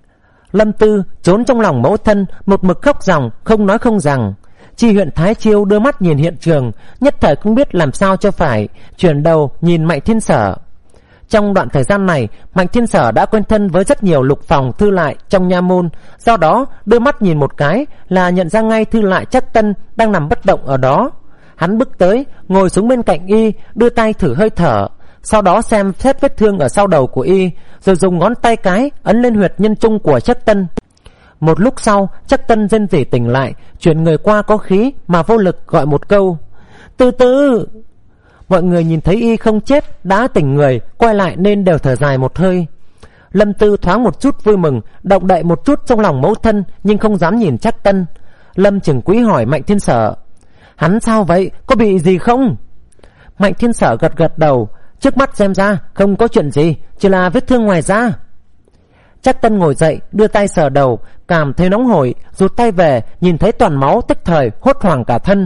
Lâm Tư trốn trong lòng mẫu thân, một mực khóc ròng, không nói không rằng. Chi huyện Thái Chiêu đưa mắt nhìn hiện trường, nhất thời không biết làm sao cho phải, chuyển đầu nhìn Mạnh Thiên Sở. Trong đoạn thời gian này, Mạnh Thiên Sở đã quen thân với rất nhiều lục phòng thư lại trong nha môn, do đó đưa mắt nhìn một cái là nhận ra ngay thư lại Trác Tân đang nằm bất động ở đó. Hắn bước tới, ngồi xuống bên cạnh y, đưa tay thử hơi thở, sau đó xem xét vết thương ở sau đầu của y, rồi dùng ngón tay cái ấn lên huyệt nhân trung của Trác Tân. Một lúc sau, Trác Tân rên rỉ tỉnh lại, chuyển người qua có khí mà vô lực gọi một câu: "Từ từ." Mọi người nhìn thấy y không chết, đã tỉnh người, quay lại nên đều thở dài một hơi. Lâm Tư thoáng một chút vui mừng, động đậy một chút trong lòng mẫu thân, nhưng không dám nhìn Trác Tân. Lâm Trưởng Quý hỏi Mạnh Thiên Sở: "Hắn sao vậy, có bị gì không?" Mạnh Thiên Sở gật gật đầu, trước mắt xem ra không có chuyện gì, chỉ là vết thương ngoài da. Trác Tân ngồi dậy, đưa tay sờ đầu, cảm thấy nóng hổi, rụt tay về, nhìn thấy toàn máu, tức thời hốt hoảng cả thân.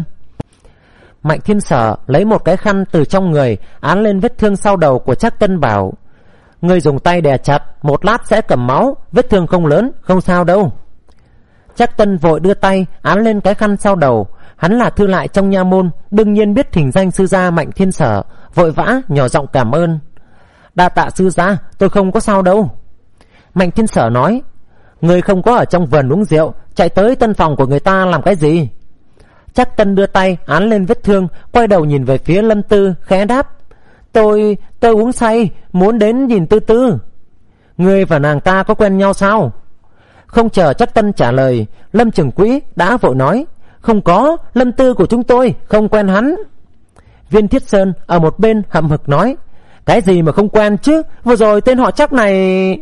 Mạnh Thiên Sở lấy một cái khăn từ trong người án lên vết thương sau đầu của Trác Tân, bảo: "Ngươi dùng tay đè chặt, một lát sẽ cầm máu, vết thương không lớn, không sao đâu." Trác Tân vội đưa tay án lên cái khăn sau đầu. Hắn là thư lại trong nha môn, đương nhiên biết thỉnh danh sư gia Mạnh Thiên Sở, vội vã nhỏ giọng cảm ơn: "Đa tạ sư gia, tôi không có sao đâu." Mạnh Thiên Sở nói: "Ngươi không có ở trong vườn uống rượu, chạy tới tân phòng của người ta làm cái gì?" Trác Tân đưa tay án lên vết thương, quay đầu nhìn về phía Lâm Tư, khẽ đáp: Tôi, tôi uống say, muốn đến nhìn Tư Tư." "Ngươi và nàng ta có quen nhau sao?" Không chờ Trác Tân trả lời, Lâm Trưởng Quỹ đã vội nói: "Không có, Lâm Tư của chúng tôi không quen hắn." Viên Thiết Sơn ở một bên hậm hực nói: "Cái gì mà không quen chứ, vừa rồi tên họ Trác này..."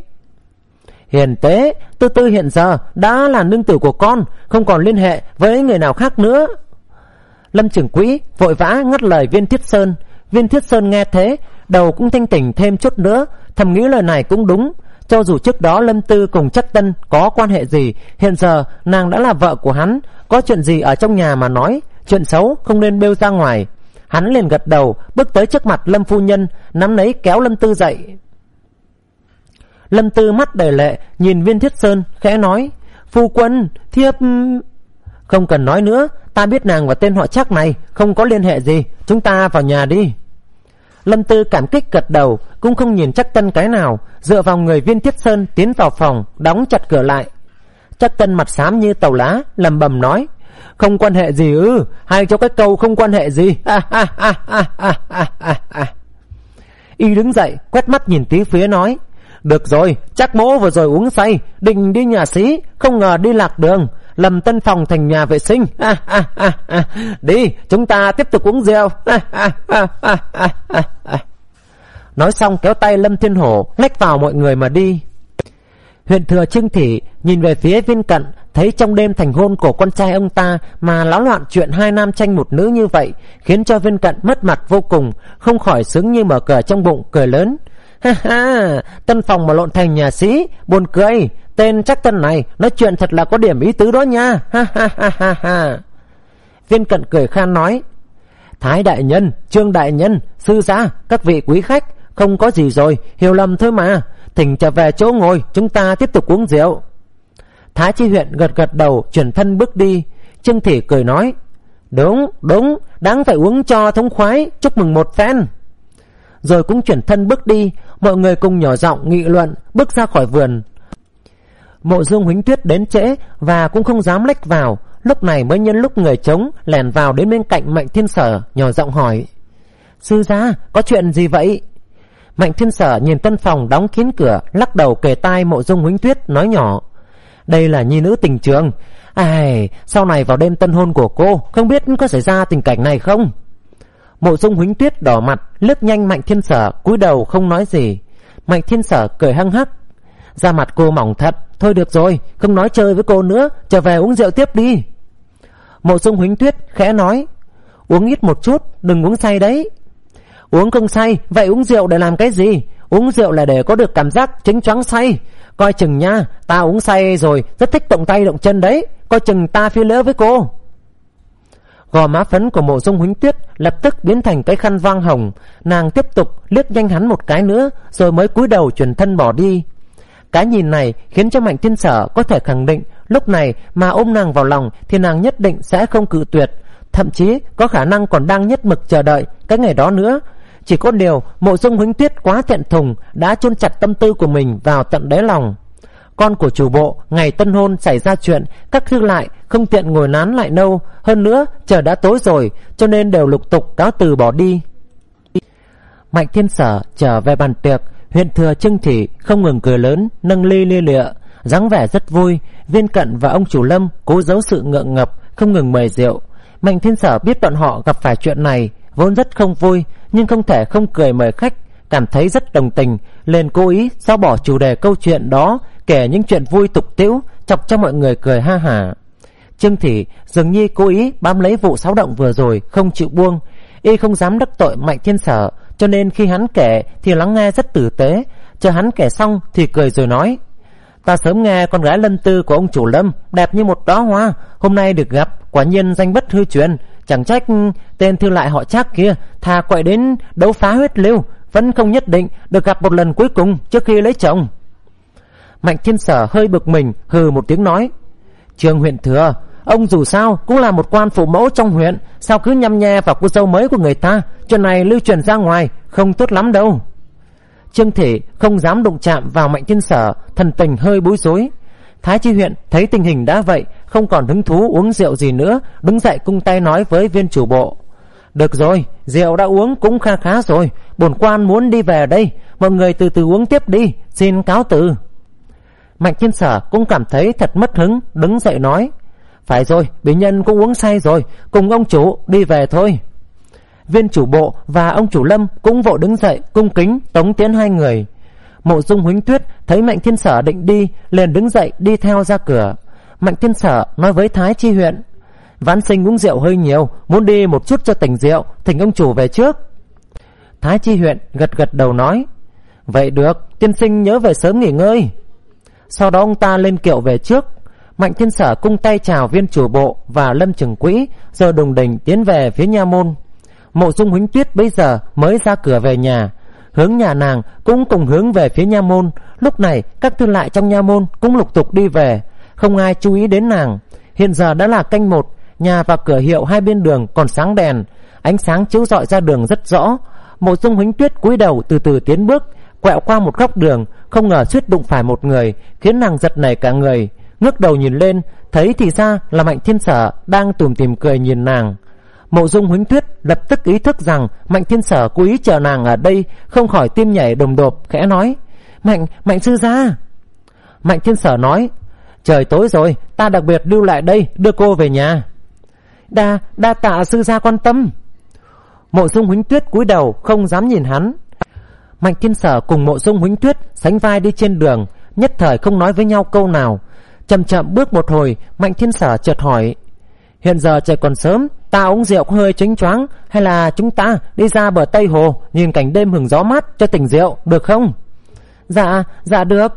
"Hiền tế, Tư Tư hiện giờ đã là nương tử của con, không còn liên hệ với người nào khác nữa." Lâm Trưởng Quỹ vội vã ngắt lời Viên Thiết Sơn. Viên Thiết Sơn nghe thế, đầu cũng thanh tỉnh thêm chút nữa, thầm nghĩ lời này cũng đúng. Cho dù trước đó Lâm Tư cùng Trác Tân có quan hệ gì, hiện giờ nàng đã là vợ của hắn, có chuyện gì ở trong nhà mà nói, chuyện xấu không nên bêu ra ngoài. Hắn liền gật đầu, bước tới trước mặt Lâm phu nhân, nắm lấy kéo Lâm Tư dậy. Lâm Tư mắt đầy lệ nhìn Viên Thiết Sơn, khẽ nói: "Phu quân, thiếp..." "Không cần nói nữa, ta biết nàng và tên họ Trác này không có liên hệ gì, chúng ta vào nhà đi." Lâm Tư cảm kích gật đầu, cũng không nhìn Trác Tân cái nào, dựa vào người Viên Thiết Sơn tiến vào phòng, đóng chặt cửa lại. Trác Tân mặt xám như tàu lá, lầm bầm nói: "Không quan hệ gì ư? Hay cho cái câu không quan hệ gì?" À, à, à, à, à, à, à, à. Y đứng dậy, quét mắt nhìn tí phía nói: "Được rồi, Trác mỗ vừa rồi uống say, định đi nhà xí, không ngờ đi lạc đường, lầm tân phòng thành nhà vệ sinh. À, à, à, à. Đi, chúng ta tiếp tục uống rượu." À, à, à, à, à, à, à. Nói xong kéo tay Lâm Thiên Hổ lách vào mọi người mà đi. Huyện thừa Trương Thị nhìn về phía Viên Cận, thấy trong đêm thành hôn của con trai ông ta mà láo loạn chuyện hai nam tranh một nữ như vậy, khiến cho Viên Cận mất mặt vô cùng, không khỏi sướng như mở cờ trong bụng, cười lớn: Ha ha, Tân Phòng mà lộn thành nhà sĩ, buồn cười. Tên Trác Tân này nói chuyện thật là có điểm ý tứ đó nha. Ha ha ha ha ha. Viên Cận cười khan nói: Thái đại nhân, Trương đại nhân, sư gia, các vị quý khách, không có gì rồi, hiểu lầm thôi mà. Thỉnh trở về chỗ ngồi, chúng ta tiếp tục uống rượu. Thái Chi Huyện gật gật đầu, chuyển thân bước đi. Trương Thị cười nói: Đúng, đúng, đáng phải uống cho thống khoái, chúc mừng một phen. Rồi cũng chuyển thân bước đi. Mọi người cùng nhỏ giọng nghị luận, bước ra khỏi vườn. Mộ Dung Huỳnh Tuyết đến trễ và cũng không dám lách vào, lúc này mới nhân lúc người trống lẻn vào đến bên cạnh Mạnh Thiên Sở, nhỏ giọng hỏi: Sư gia, có chuyện gì vậy? Mạnh Thiên Sở nhìn Tân Phòng đóng kín cửa, lắc đầu kề tai Mộ Dung Huỳnh Tuyết, nói nhỏ: Đây là nhi nữ tình trường. Ai, sau này vào đêm tân hôn của cô, không biết có xảy ra tình cảnh này không? Mộ Dung Huỳnh Tuyết đỏ mặt, liếc nhanh Mạnh Thiên Sở, cúi đầu không nói gì. Mạnh Thiên Sở cười hăng hắc: Da mặt cô mỏng thật, thôi được rồi, không nói chơi với cô nữa, trở về uống rượu tiếp đi. Mộ Dung Huỳnh Tuyết khẽ nói: Uống ít một chút, đừng uống say đấy. Uống không say, vậy uống rượu để làm cái gì? Uống rượu là để có được cảm giác chính choáng say. Coi chừng nha, ta uống say rồi rất thích động tay động chân đấy, coi chừng ta phi lỡ với cô. Gò má phấn của Mộ Dung Huỳnh Tuyết lập tức biến thành cái khăn voang hồng. Nàng tiếp tục liếc nhanh hắn một cái nữa, rồi mới cúi đầu chuyển thân bỏ đi. Cái nhìn này khiến cho Mạnh Thiên Sở có thể khẳng định lúc này mà ôm nàng vào lòng thì nàng nhất định sẽ không cự tuyệt, thậm chí có khả năng còn đang nhất mực chờ đợi cái ngày đó nữa. Chỉ có điều Mộ Dung Huỳnh Tuyết quá thẹn thùng, đã chôn chặt tâm tư của mình vào tận đáy lòng. Con của chủ bộ ngày tân hôn xảy ra chuyện, các thư lại không tiện ngồi nán lại đâu, hơn nữa trời đã tối rồi, cho nên đều lục tục cáo từ bỏ đi. Mạnh Thiên Sở trở về bàn tiệc, huyện thừa Trương Thị không ngừng cười lớn, nâng ly lia lịa, dáng vẻ rất vui. Viên Cận và ông chủ Lâm cố giấu sự ngượng ngập, không ngừng mời rượu. Mạnh Thiên Sở biết bọn họ gặp phải chuyện này vốn rất không vui, nhưng không thể không cười mời khách, cảm thấy rất đồng tình, liền cố ý xóa bỏ chủ đề câu chuyện đó, kể những chuyện vui tục tĩu, chọc cho mọi người cười ha hả. Trương Thị dường như cố ý bám lấy vụ xáo động vừa rồi, không chịu buông. Y không dám đắc tội Mạnh Thiên Sở, cho nên khi hắn kể thì lắng nghe rất tử tế. Chờ hắn kể xong thì cười rồi nói: Ta sớm nghe con gái Lân Tư của ông chủ Lâm đẹp như một đóa hoa, hôm nay được gặp, quả nhiên danh bất hư truyền. Chẳng trách tên thư lại họ Trác kia thà quậy đến đấu phá huyết lưu, vẫn không nhất định được gặp một lần cuối cùng trước khi lấy chồng. Mạnh Thiên Sở hơi bực mình, hừ một tiếng nói: Trương huyện thừa, ông dù sao cũng là một quan phụ mẫu trong huyện, sao cứ nhăm nhe vào cô dâu mới của người ta? Chuyện này lưu truyền ra ngoài không tốt lắm đâu. Trương Thị không dám đụng chạm vào Mạnh Thiên Sở, thần tình hơi bối rối. Thái Chi Huyện thấy tình hình đã vậy, không còn hứng thú uống rượu gì nữa, đứng dậy cung tay nói với viên chủ bộ: Được rồi, rượu đã uống cũng kha khá rồi, bổn quan muốn đi về đây, mọi người từ từ uống tiếp đi, xin cáo từ. Mạnh Thiên Sở cũng cảm thấy thật mất hứng, đứng dậy nói: Phải rồi, bí nhân cũng uống say rồi, cùng ông chủ đi về thôi. Viên chủ bộ và ông chủ Lâm cũng vội đứng dậy cung kính tống tiến hai người. Mộ Dung Huỳnh Tuyết thấy Mạnh Thiên Sở định đi, liền đứng dậy đi theo ra cửa. Mạnh Thiên Sở nói với Thái Chi Huyện: Vãn sinh uống rượu hơi nhiều, muốn đi một chút cho tỉnh rượu, thỉnh ông chủ về trước. Thái Chi Huyện gật gật đầu nói: Vậy được, tiên sinh nhớ về sớm nghỉ ngơi. Sau đó ông ta lên kiệu về trước. Mạnh Thiên Sở cung tay chào viên chủ bộ và Lâm trưởng quỹ, rồi đùng đỉnh tiến về phía nha môn. Mộ Dung Huỳnh Tuyết bây giờ mới ra cửa về nhà, hướng nhà nàng cũng cùng hướng về phía nha môn. Lúc này các thư lại trong nha môn cũng lục tục đi về, không ai chú ý đến nàng. Hiện giờ đã là canh một, nhà và cửa hiệu hai bên đường còn sáng đèn, ánh sáng chiếu rọi ra đường rất rõ. Mộ Dung Huỳnh Tuyết cúi đầu từ từ tiến bước, quẹo qua một góc đường, không ngờ suýt đụng phải một người, khiến nàng giật nảy cả người. Ngước đầu nhìn lên, thấy thì ra là Mạnh Thiên Sở đang tủm tỉm cười nhìn nàng. Mộ Dung Huỳnh Tuyết lập tức ý thức rằng Mạnh Thiên Sở cố ý chờ nàng ở đây, không khỏi tim nhảy đồm đột, khẽ nói: Mạnh, Mạnh sư gia. Mạnh Thiên Sở nói: Trời tối rồi, ta đặc biệt lưu lại đây đưa cô về nhà. Đa, đa tạ sư gia quan tâm. Mộ Dung Huỳnh Tuyết cúi đầu không dám nhìn hắn. Mạnh Thiên Sở cùng Mộ Dung Huỳnh Tuyết sánh vai đi trên đường, nhất thời không nói với nhau câu nào. Chậm chậm bước một hồi, Mạnh Thiên Sở chợt hỏi: hiện giờ trời còn sớm, ta uống rượu có hơi chênh choáng, hay là chúng ta đi ra bờ Tây Hồ nhìn cảnh đêm hưởng gió mát cho tỉnh rượu, được không? Dạ, dạ được.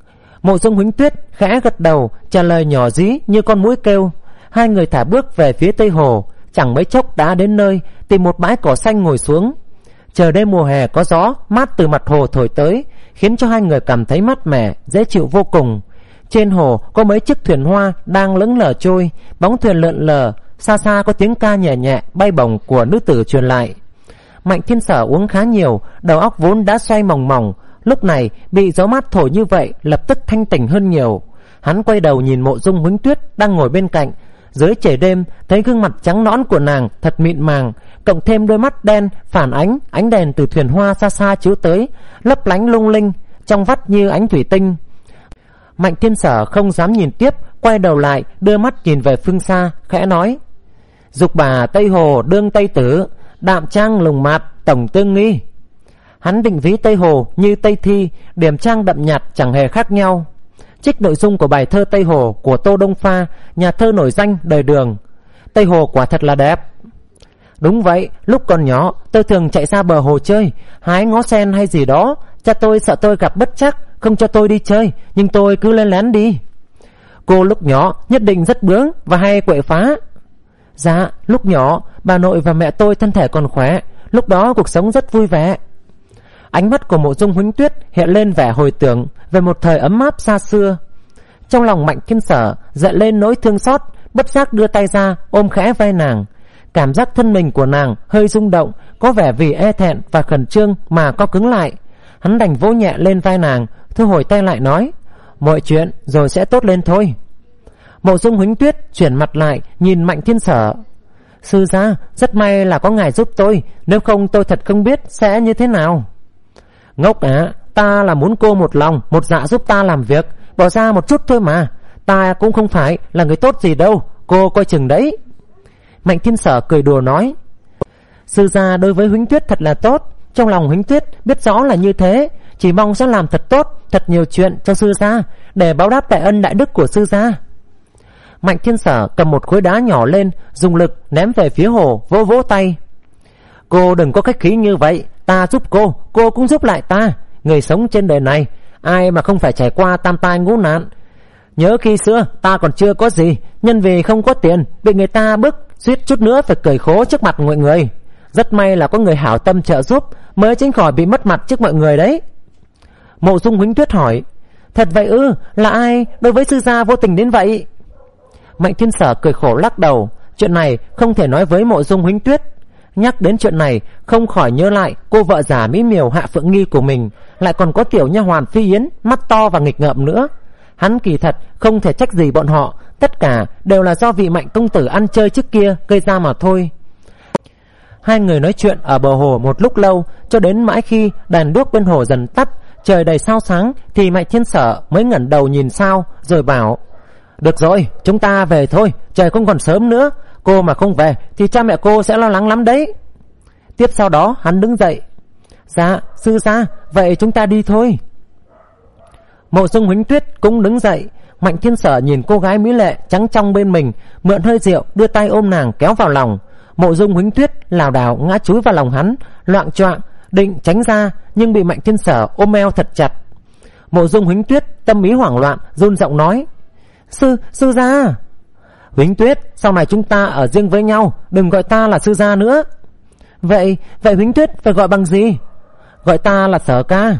Mộ Dung Huỳnh Tuyết khẽ gật đầu, trả lời nhỏ dí như con muỗi kêu. Hai người thả bước về phía Tây Hồ, chẳng mấy chốc đã đến nơi, tìm một bãi cỏ xanh ngồi xuống. Trời đêm mùa hè có gió mát từ mặt hồ thổi tới, khiến cho hai người cảm thấy mát mẻ, dễ chịu vô cùng. Trên hồ có mấy chiếc thuyền hoa đang lững lờ trôi, bóng thuyền lượn lờ, xa xa có tiếng ca nhẹ nhẹ bay bổng của nữ tử truyền lại. Mạnh Thiên Sở uống khá nhiều, đầu óc vốn đã xoay mòng mòng, lúc này bị gió mát thổi như vậy lập tức thanh tỉnh hơn nhiều. Hắn quay đầu nhìn Mộ Dung Huỳnh Tuyết đang ngồi bên cạnh. Dưới trời đêm thấy gương mặt trắng nõn của nàng thật mịn màng, cộng thêm đôi mắt đen phản ánh ánh đèn từ thuyền hoa xa xa chiếu tới, lấp lánh lung linh, trong vắt như ánh thủy tinh. Mạnh Thiên Sở không dám nhìn tiếp, quay đầu lại đưa mắt nhìn về phương xa, khẽ nói: Dục bà Tây Hồ đương Tây Tử, đạm trang lùng mạt tổng tương nghi. Hắn định ví Tây Hồ như Tây Thi, điểm trang đậm nhạt chẳng hề khác nhau. Trích nội dung của bài thơ Tây Hồ của Tô Đông Pha, nhà thơ nổi danh đời Đường. Tây Hồ quả thật là đẹp. Đúng vậy, lúc còn nhỏ tôi thường chạy ra bờ hồ chơi, hái ngó sen hay gì đó. Cha tôi sợ tôi gặp bất trắc, không cho tôi đi chơi, nhưng tôi cứ lên lén đi. Cô lúc nhỏ nhất định rất bướng và hay quậy phá. Dạ, lúc nhỏ bà nội và mẹ tôi thân thể còn khỏe, lúc đó cuộc sống rất vui vẻ. Ánh mắt của Mộ Dung Huỳnh Tuyết hiện lên vẻ hồi tưởng về một thời ấm áp xa xưa. Trong lòng Mạnh Thiên Sở dậy lên nỗi thương xót, bất giác đưa tay ra ôm khẽ vai nàng. Cảm giác thân mình của nàng hơi rung động, có vẻ vì e thẹn và khẩn trương mà co cứng lại. Hắn đành vỗ nhẹ lên vai nàng, thu hồi tay lại nói: Mọi chuyện rồi sẽ tốt lên thôi. Mộ Dung Huỳnh Tuyết chuyển mặt lại nhìn Mạnh Thiên Sở. Sư gia, rất may là có ngài giúp tôi, nếu không tôi thật không biết sẽ như thế nào. Ngốc ạ, ta là muốn cô một lòng một dạ giúp ta làm việc, bỏ ra một chút thôi mà. Ta cũng không phải là người tốt gì đâu, cô coi chừng đấy. Mạnh Thiên Sở cười đùa nói: Sư gia đối với Huỳnh Tuyết thật là tốt. Trong lòng Huỳnh Tuyết biết rõ là như thế, chỉ mong sẽ làm thật tốt, thật nhiều chuyện cho sư gia, để báo đáp đại ân đại đức của sư gia. Mạnh Thiên Sở cầm một khối đá nhỏ lên, dùng lực ném về phía hồ, vỗ vỗ tay. Cô đừng có khách khí như vậy, ta giúp cô, cô cũng giúp lại ta. Người sống trên đời này, ai mà không phải trải qua tam tai ngũ nạn. Nhớ khi xưa ta còn chưa có gì, nhân vì không có tiền bị người ta bức, suýt chút nữa phải cười khố trước mặt mọi người. Rất may là có người hảo tâm trợ giúp, mới tránh khỏi bị mất mặt trước mọi người đấy. Mộ Dung Huỳnh Tuyết hỏi: Thật vậy ư? Là ai đối với sư gia vô tình đến vậy? Mạnh Thiên Sở cười khổ lắc đầu. Chuyện này không thể nói với Mộ Dung Huỳnh Tuyết. Nhắc đến chuyện này không khỏi nhớ lại cô vợ giả mỹ miều Hạ Phượng Nghi của mình, lại còn có tiểu nha hoàn Phi Yến mắt to và nghịch ngợm nữa. Hắn kỳ thật không thể trách gì bọn họ, tất cả đều là do vị Mạnh công tử ăn chơi trước kia gây ra mà thôi. Hai người nói chuyện ở bờ hồ một lúc lâu, cho đến mãi khi đèn đuốc bên hồ dần tắt, trời đầy sao sáng, thì Mạnh Thiên Sở mới ngẩng đầu nhìn sao rồi bảo: Được rồi, chúng ta về thôi, trời không còn sớm nữa. Cô mà không về thì cha mẹ cô sẽ lo lắng lắm đấy. Tiếp sau đó hắn đứng dậy: Dạ, sư gia, vậy chúng ta đi thôi. Mộ Dung Huỳnh Tuyết cũng đứng dậy. Mạnh Thiên Sở nhìn cô gái mỹ lệ trắng trong bên mình, mượn hơi rượu đưa tay ôm nàng kéo vào lòng. Mộ Dung Huỳnh Tuyết lảo đảo ngã chúi vào lòng hắn, loạng choạng định tránh ra, nhưng bị Mạnh Thiên Sở ôm eo thật chặt. Mộ Dung Huỳnh Tuyết tâm ý hoảng loạn, run giọng nói: Sư, sư gia. Huỳnh Tuyết, sau này chúng ta ở riêng với nhau, đừng gọi ta là sư gia nữa. Vậy, vậy Huỳnh Tuyết phải gọi bằng gì? Gọi ta là Sở ca.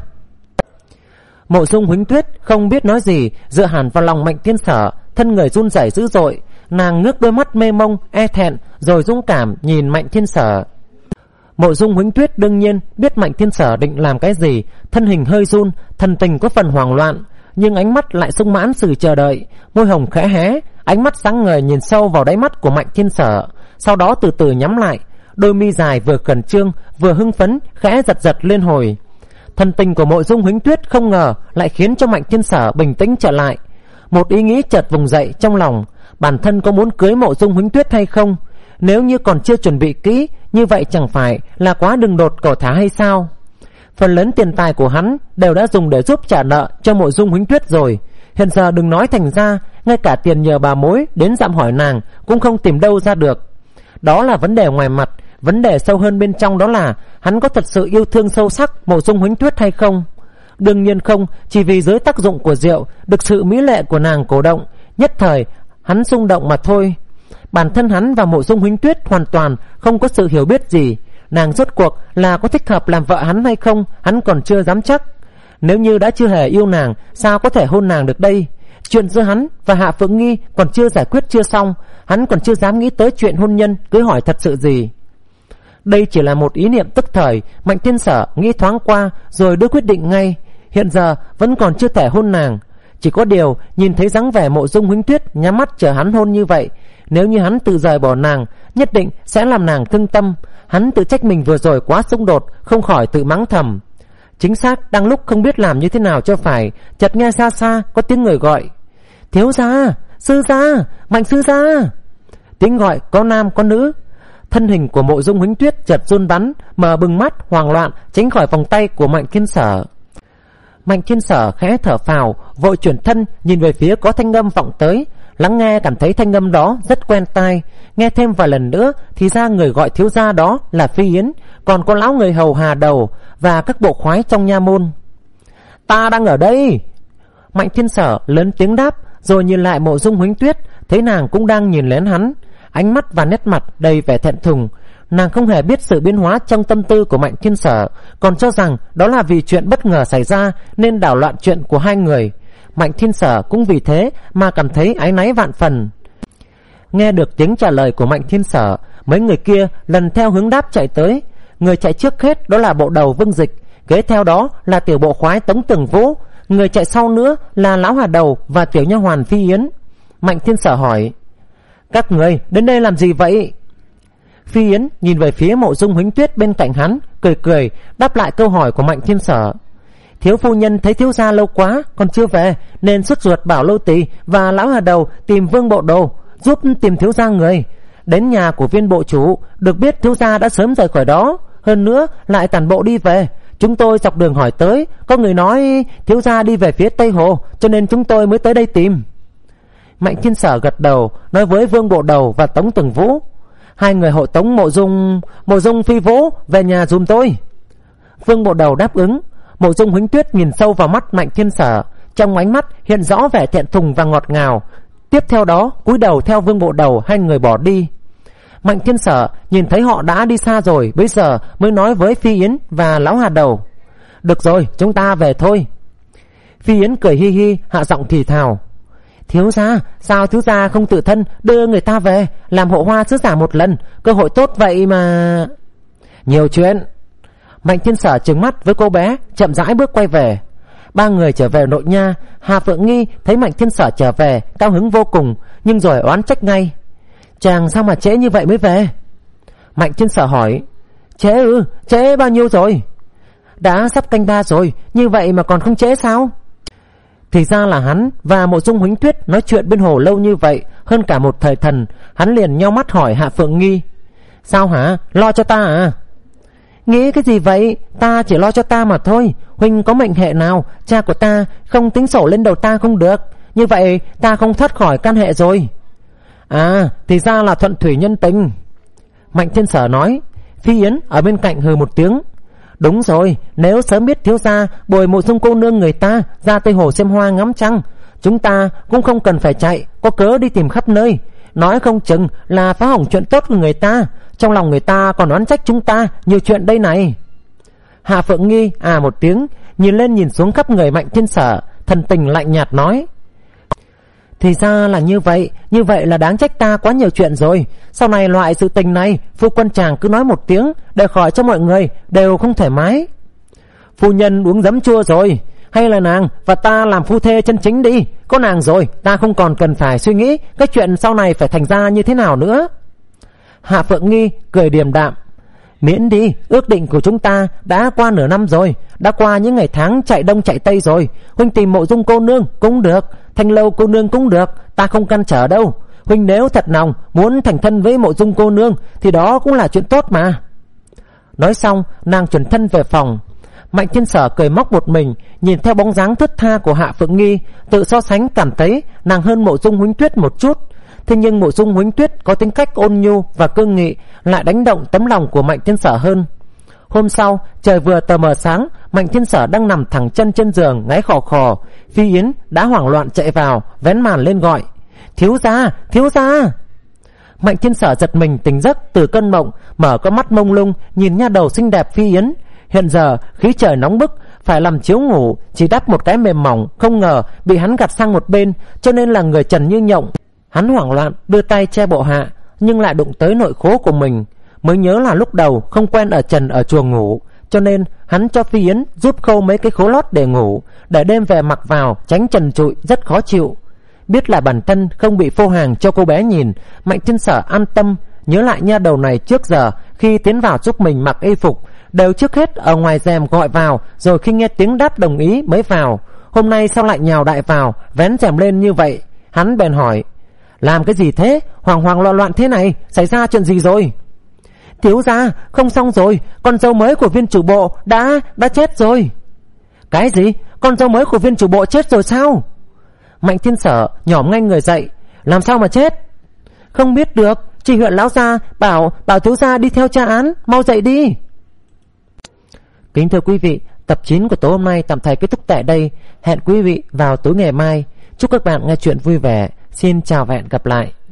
Mộ Dung Huỳnh Tuyết không biết nói gì, dựa hẳn vào lòng Mạnh Thiên Sở, thân người run rẩy dữ dội. Nàng ngước đôi mắt mê mông e thẹn, rồi dũng cảm nhìn Mạnh Thiên Sở. Mộ Dung Huỳnh Tuyết đương nhiên biết Mạnh Thiên Sở định làm cái gì, thân hình hơi run, thần tình có phần hoảng loạn, nhưng ánh mắt lại sung mãn sự chờ đợi. Môi hồng khẽ hé, ánh mắt sáng ngời nhìn sâu vào đáy mắt của Mạnh Thiên Sở, sau đó từ từ nhắm lại. Đôi mi dài vừa khẩn trương vừa hưng phấn khẽ giật giật lên hồi. Thần tình của Mộ Dung Huỳnh Tuyết không ngờ lại khiến cho Mạnh Thiên Sở bình tĩnh trở lại. Một ý nghĩ chợt vùng dậy trong lòng: bản thân có muốn cưới Mộ Dung Huỳnh Tuyết hay không? Nếu như còn chưa chuẩn bị kỹ, như vậy chẳng phải là quá đường đột cẩu thả hay sao? Phần lớn tiền tài của hắn đều đã dùng để giúp trả nợ cho Mộ Dung Huỳnh Tuyết rồi, hiện giờ đừng nói thành ra, ngay cả tiền nhờ bà mối đến dặm hỏi nàng cũng không tìm đâu ra được. Đó là vấn đề ngoài mặt. Vấn đề sâu hơn bên trong đó là hắn có thật sự yêu thương sâu sắc Mộ Dung Huánh Tuyết hay không? Đương nhiên không. Chỉ vì dưới tác dụng của rượu, được sự mỹ lệ của nàng cổ động, nhất thời hắn xung động mà thôi. Bản thân hắn và Mộ Dung Huánh Tuyết hoàn toàn không có sự hiểu biết gì. Nàng rốt cuộc là có thích hợp làm vợ hắn hay không, hắn còn chưa dám chắc. Nếu như đã chưa hề yêu nàng, sao có thể hôn nàng được đây? Chuyện giữa hắn và Hạ Phượng Nghi còn chưa giải quyết chưa xong, hắn còn chưa dám nghĩ tới chuyện hôn nhân cưới hỏi thật sự gì. Đây chỉ là một ý niệm tức thời. Mạnh Thiên Sở nghĩ thoáng qua rồi đưa quyết định ngay. Hiện giờ vẫn còn chưa thể hôn nàng. Chỉ có điều nhìn thấy dáng vẻ Mộ Dung Huánh Tuyết nhắm mắt chờ hắn hôn như vậy, nếu như hắn tự rời bỏ nàng, nhất định sẽ làm nàng thương tâm. Hắn tự trách mình vừa rồi quá xung đột, không khỏi tự mắng thầm. Chính xác đang lúc không biết làm như thế nào cho phải, chợt nghe xa xa có tiếng người gọi: Thiếu gia, sư gia, Mạnh sư gia. Tiếng gọi có nam có nữ. Thân hình của Mộ Dung Huánh Tuyết chợt run bắn, mở bừng mắt hoảng loạn tránh khỏi vòng tay của Mạnh Thiên Sở. Mạnh Thiên Sở khẽ thở phào, vội chuyển thân nhìn về phía có thanh âm vọng tới. Lắng nghe cảm thấy thanh âm đó rất quen tai. Nghe thêm vài lần nữa thì ra người gọi thiếu gia đó là Phi Yến, còn có lão người hầu Hà Đầu và các bộ khoái trong nha môn. Ta đang ở đây. Mạnh Thiên Sở lớn tiếng đáp, rồi nhìn lại Mộ Dung Huánh Tuyết, thấy nàng cũng đang nhìn lén hắn, ánh mắt và nét mặt đầy vẻ thẹn thùng. Nàng không hề biết sự biến hóa trong tâm tư của Mạnh Thiên Sở, còn cho rằng đó là vì chuyện bất ngờ xảy ra nên đảo loạn chuyện của hai người. Mạnh Thiên Sở cũng vì thế mà cảm thấy áy náy vạn phần. Nghe được tiếng trả lời của Mạnh Thiên Sở, mấy người kia lần theo hướng đáp chạy tới. Người chạy trước hết đó là bộ đầu Vương Dịch, kế theo đó là tiểu bộ khoái Tống Tường Vũ, người chạy sau nữa là lão Hà Đầu và tiểu nha hoàn Phi Yến. Mạnh Thiên Sở hỏi: Các người đến đây làm gì vậy? Phi Yến nhìn về phía Mộ Dung Huánh Tuyết bên cạnh hắn, cười cười đáp lại câu hỏi của Mạnh Thiên Sở. Thiếu phu nhân thấy thiếu gia lâu quá còn chưa về, nên sốt ruột bảo Lô Tỳ và lão Hà Đầu tìm Vương bộ đồ giúp tìm thiếu gia người. Đến nhà của Viên bộ chủ, được biết thiếu gia đã sớm rời khỏi đó, hơn nữa lại tản bộ đi về. Chúng tôi dọc đường hỏi tới, có người nói thiếu gia đi về phía Tây Hồ, cho nên chúng tôi mới tới đây tìm. Mạnh Thiên Sở gật đầu, nói với Vương bộ đầu và Tống Tường Vũ: Hai người hộ tống Mộ Dung Mộ Dung Phi Vũ về nhà giùm tôi. Vương bộ đầu đáp ứng. Mộ Dung Huánh Tuyết nhìn sâu vào mắt Mạnh Thiên Sở, trong ánh mắt hiện rõ vẻ thẹn thùng và ngọt ngào. Tiếp theo đó cúi đầu theo Vương bộ đầu, hai người bỏ đi. Mạnh Thiên Sở nhìn thấy họ đã đi xa rồi, bây giờ mới nói với Phi Yến và lão Hà Đầu: Được rồi, chúng ta về thôi. Phi Yến cười hi hi, hạ giọng thì thào: Thiếu gia, sao thiếu gia không tự thân đưa người ta về làm hộ hoa sứ giả một lần, cơ hội tốt vậy mà. Nhiều chuyện. Mạnh Thiên Sở trừng mắt với cô bé, chậm rãi bước quay về. Ba người trở về nội nha. Hà Phượng Nghi thấy Mạnh Thiên Sở trở về, cao hứng vô cùng, nhưng rồi oán trách ngay: Chàng sao mà trễ như vậy mới về? Mạnh Thiên Sở hỏi: Trễ ư? Trễ bao nhiêu rồi? Đã sắp canh ba rồi, như vậy mà còn không trễ sao? Thì ra là hắn và Mộ Dung Huánh Tuyết nói chuyện bên hồ lâu như vậy, hơn cả một thời thần. Hắn liền nheo mắt hỏi Hạ Phượng Nghi: Sao hả? Lo cho ta à? Nghĩ cái gì vậy? Ta chỉ lo cho ta mà thôi. Huynh có mệnh hệ nào cha của ta không tính sổ lên đầu ta không được, như vậy ta không thoát khỏi căn hệ rồi. À, thì ra là thuận thủy nhân tình. Mạnh Thiên Sở nói. Phi Yến ở bên cạnh hừ một tiếng: Đúng rồi, nếu sớm biết thiếu gia bồi Mộ Dung cô nương người ta ra Tây Hồ xem hoa ngắm trăng, chúng ta cũng không cần phải chạy có cớ đi tìm khắp nơi, nói không chừng là phá hỏng chuyện tốt của người ta, trong lòng người ta còn oán trách chúng ta nhiều chuyện đây này. Hạ Phượng Nghi à một tiếng, nhìn lên nhìn xuống khắp người Mạnh Thiên Sở, thần tình lạnh nhạt nói: Thì ra là như vậy, như vậy là đáng trách ta quá nhiều chuyện rồi. Sau này loại sự tình này, phu quân chàng cứ nói một tiếng, để khỏi cho mọi người đều không thoải mái. Phu nhân uống giấm chua rồi, hay là nàng và ta làm phu thê chân chính đi. Có nàng rồi, ta không còn cần phải suy nghĩ cái chuyện sau này phải thành ra như thế nào nữa. Hạ Phượng Nghi cười điềm đạm: Miễn đi, ước định của chúng ta đã qua nửa năm rồi, đã qua những ngày tháng chạy đông chạy tây rồi. Huynh tìm Mộ Dung cô nương cũng được, Thanh Lâu cô nương cũng được, ta không ngăn trở đâu. Huynh nếu thật lòng muốn thành thân với Mộ Dung cô nương thì đó cũng là chuyện tốt mà. Nói xong nàng chuyển thân về phòng. Mạnh Thiên Sở cười móc một mình, nhìn theo bóng dáng thướt tha của Hạ Phượng Nghi, tự so sánh cảm thấy nàng hơn Mộ Dung Huỳnh Tuyết một chút. Thế nhưng Mộ Dung Huỳnh Tuyết có tính cách ôn nhu và cương nghị, lại đánh động tấm lòng của Mạnh Thiên Sở hơn. Hôm sau, trời vừa tờ mờ sáng, Mạnh Thiên Sở đang nằm thẳng chân trên giường ngáy khò khò. Phi Yến đã hoảng loạn chạy vào, vén màn lên gọi: "Thiếu gia, thiếu gia!" Mạnh Thiên Sở giật mình tỉnh giấc từ cơn mộng, mở con mắt mông lung nhìn nha đầu xinh đẹp Phi Yến. Hiện giờ khí trời nóng bức, phải làm chiếu ngủ, chỉ đắp một cái mềm mỏng, không ngờ bị hắn gạt sang một bên, cho nên là người trần như nhộng. Hắn hoảng loạn đưa tay che bộ hạ, nhưng lại đụng tới nội khố của mình. Mới nhớ là lúc đầu không quen ở trần ở chuồng ngủ, cho nên hắn cho Phi Yến giúp khâu mấy cái khố lót để ngủ, để đêm về mặc vào tránh trần trụi rất khó chịu. Biết là bản thân không bị phô hàng cho cô bé nhìn, Mạnh Thiên Sở an tâm. Nhớ lại nha đầu này trước giờ khi tiến vào giúp mình mặc y phục đều trước hết ở ngoài rèm gọi vào, rồi khi nghe tiếng đáp đồng ý mới vào. Hôm nay sao lại nhào đại vào, vén rèm lên như vậy? Hắn bèn hỏi: "Làm cái gì thế? Hoàng hoàng loạn loạn thế này, xảy ra chuyện gì rồi?" "Thiếu gia, không xong rồi, con dâu mới của viên chủ bộ đã đã chết rồi." "Cái gì? Con dâu mới của viên chủ bộ chết rồi sao?" Mạnh Thiên Sở nhỏm ngay người dậy: "Làm sao mà chết?" "Không biết được, chỉ huyện lão gia bảo bảo thiếu gia đi theo tra án, mau dậy đi." Kính thưa quý vị, tập chín của tối hôm nay tạm thời kết thúc tại đây. Hẹn quý vị vào tối ngày mai. Chúc các bạn nghe chuyện vui vẻ. Xin chào và hẹn gặp lại.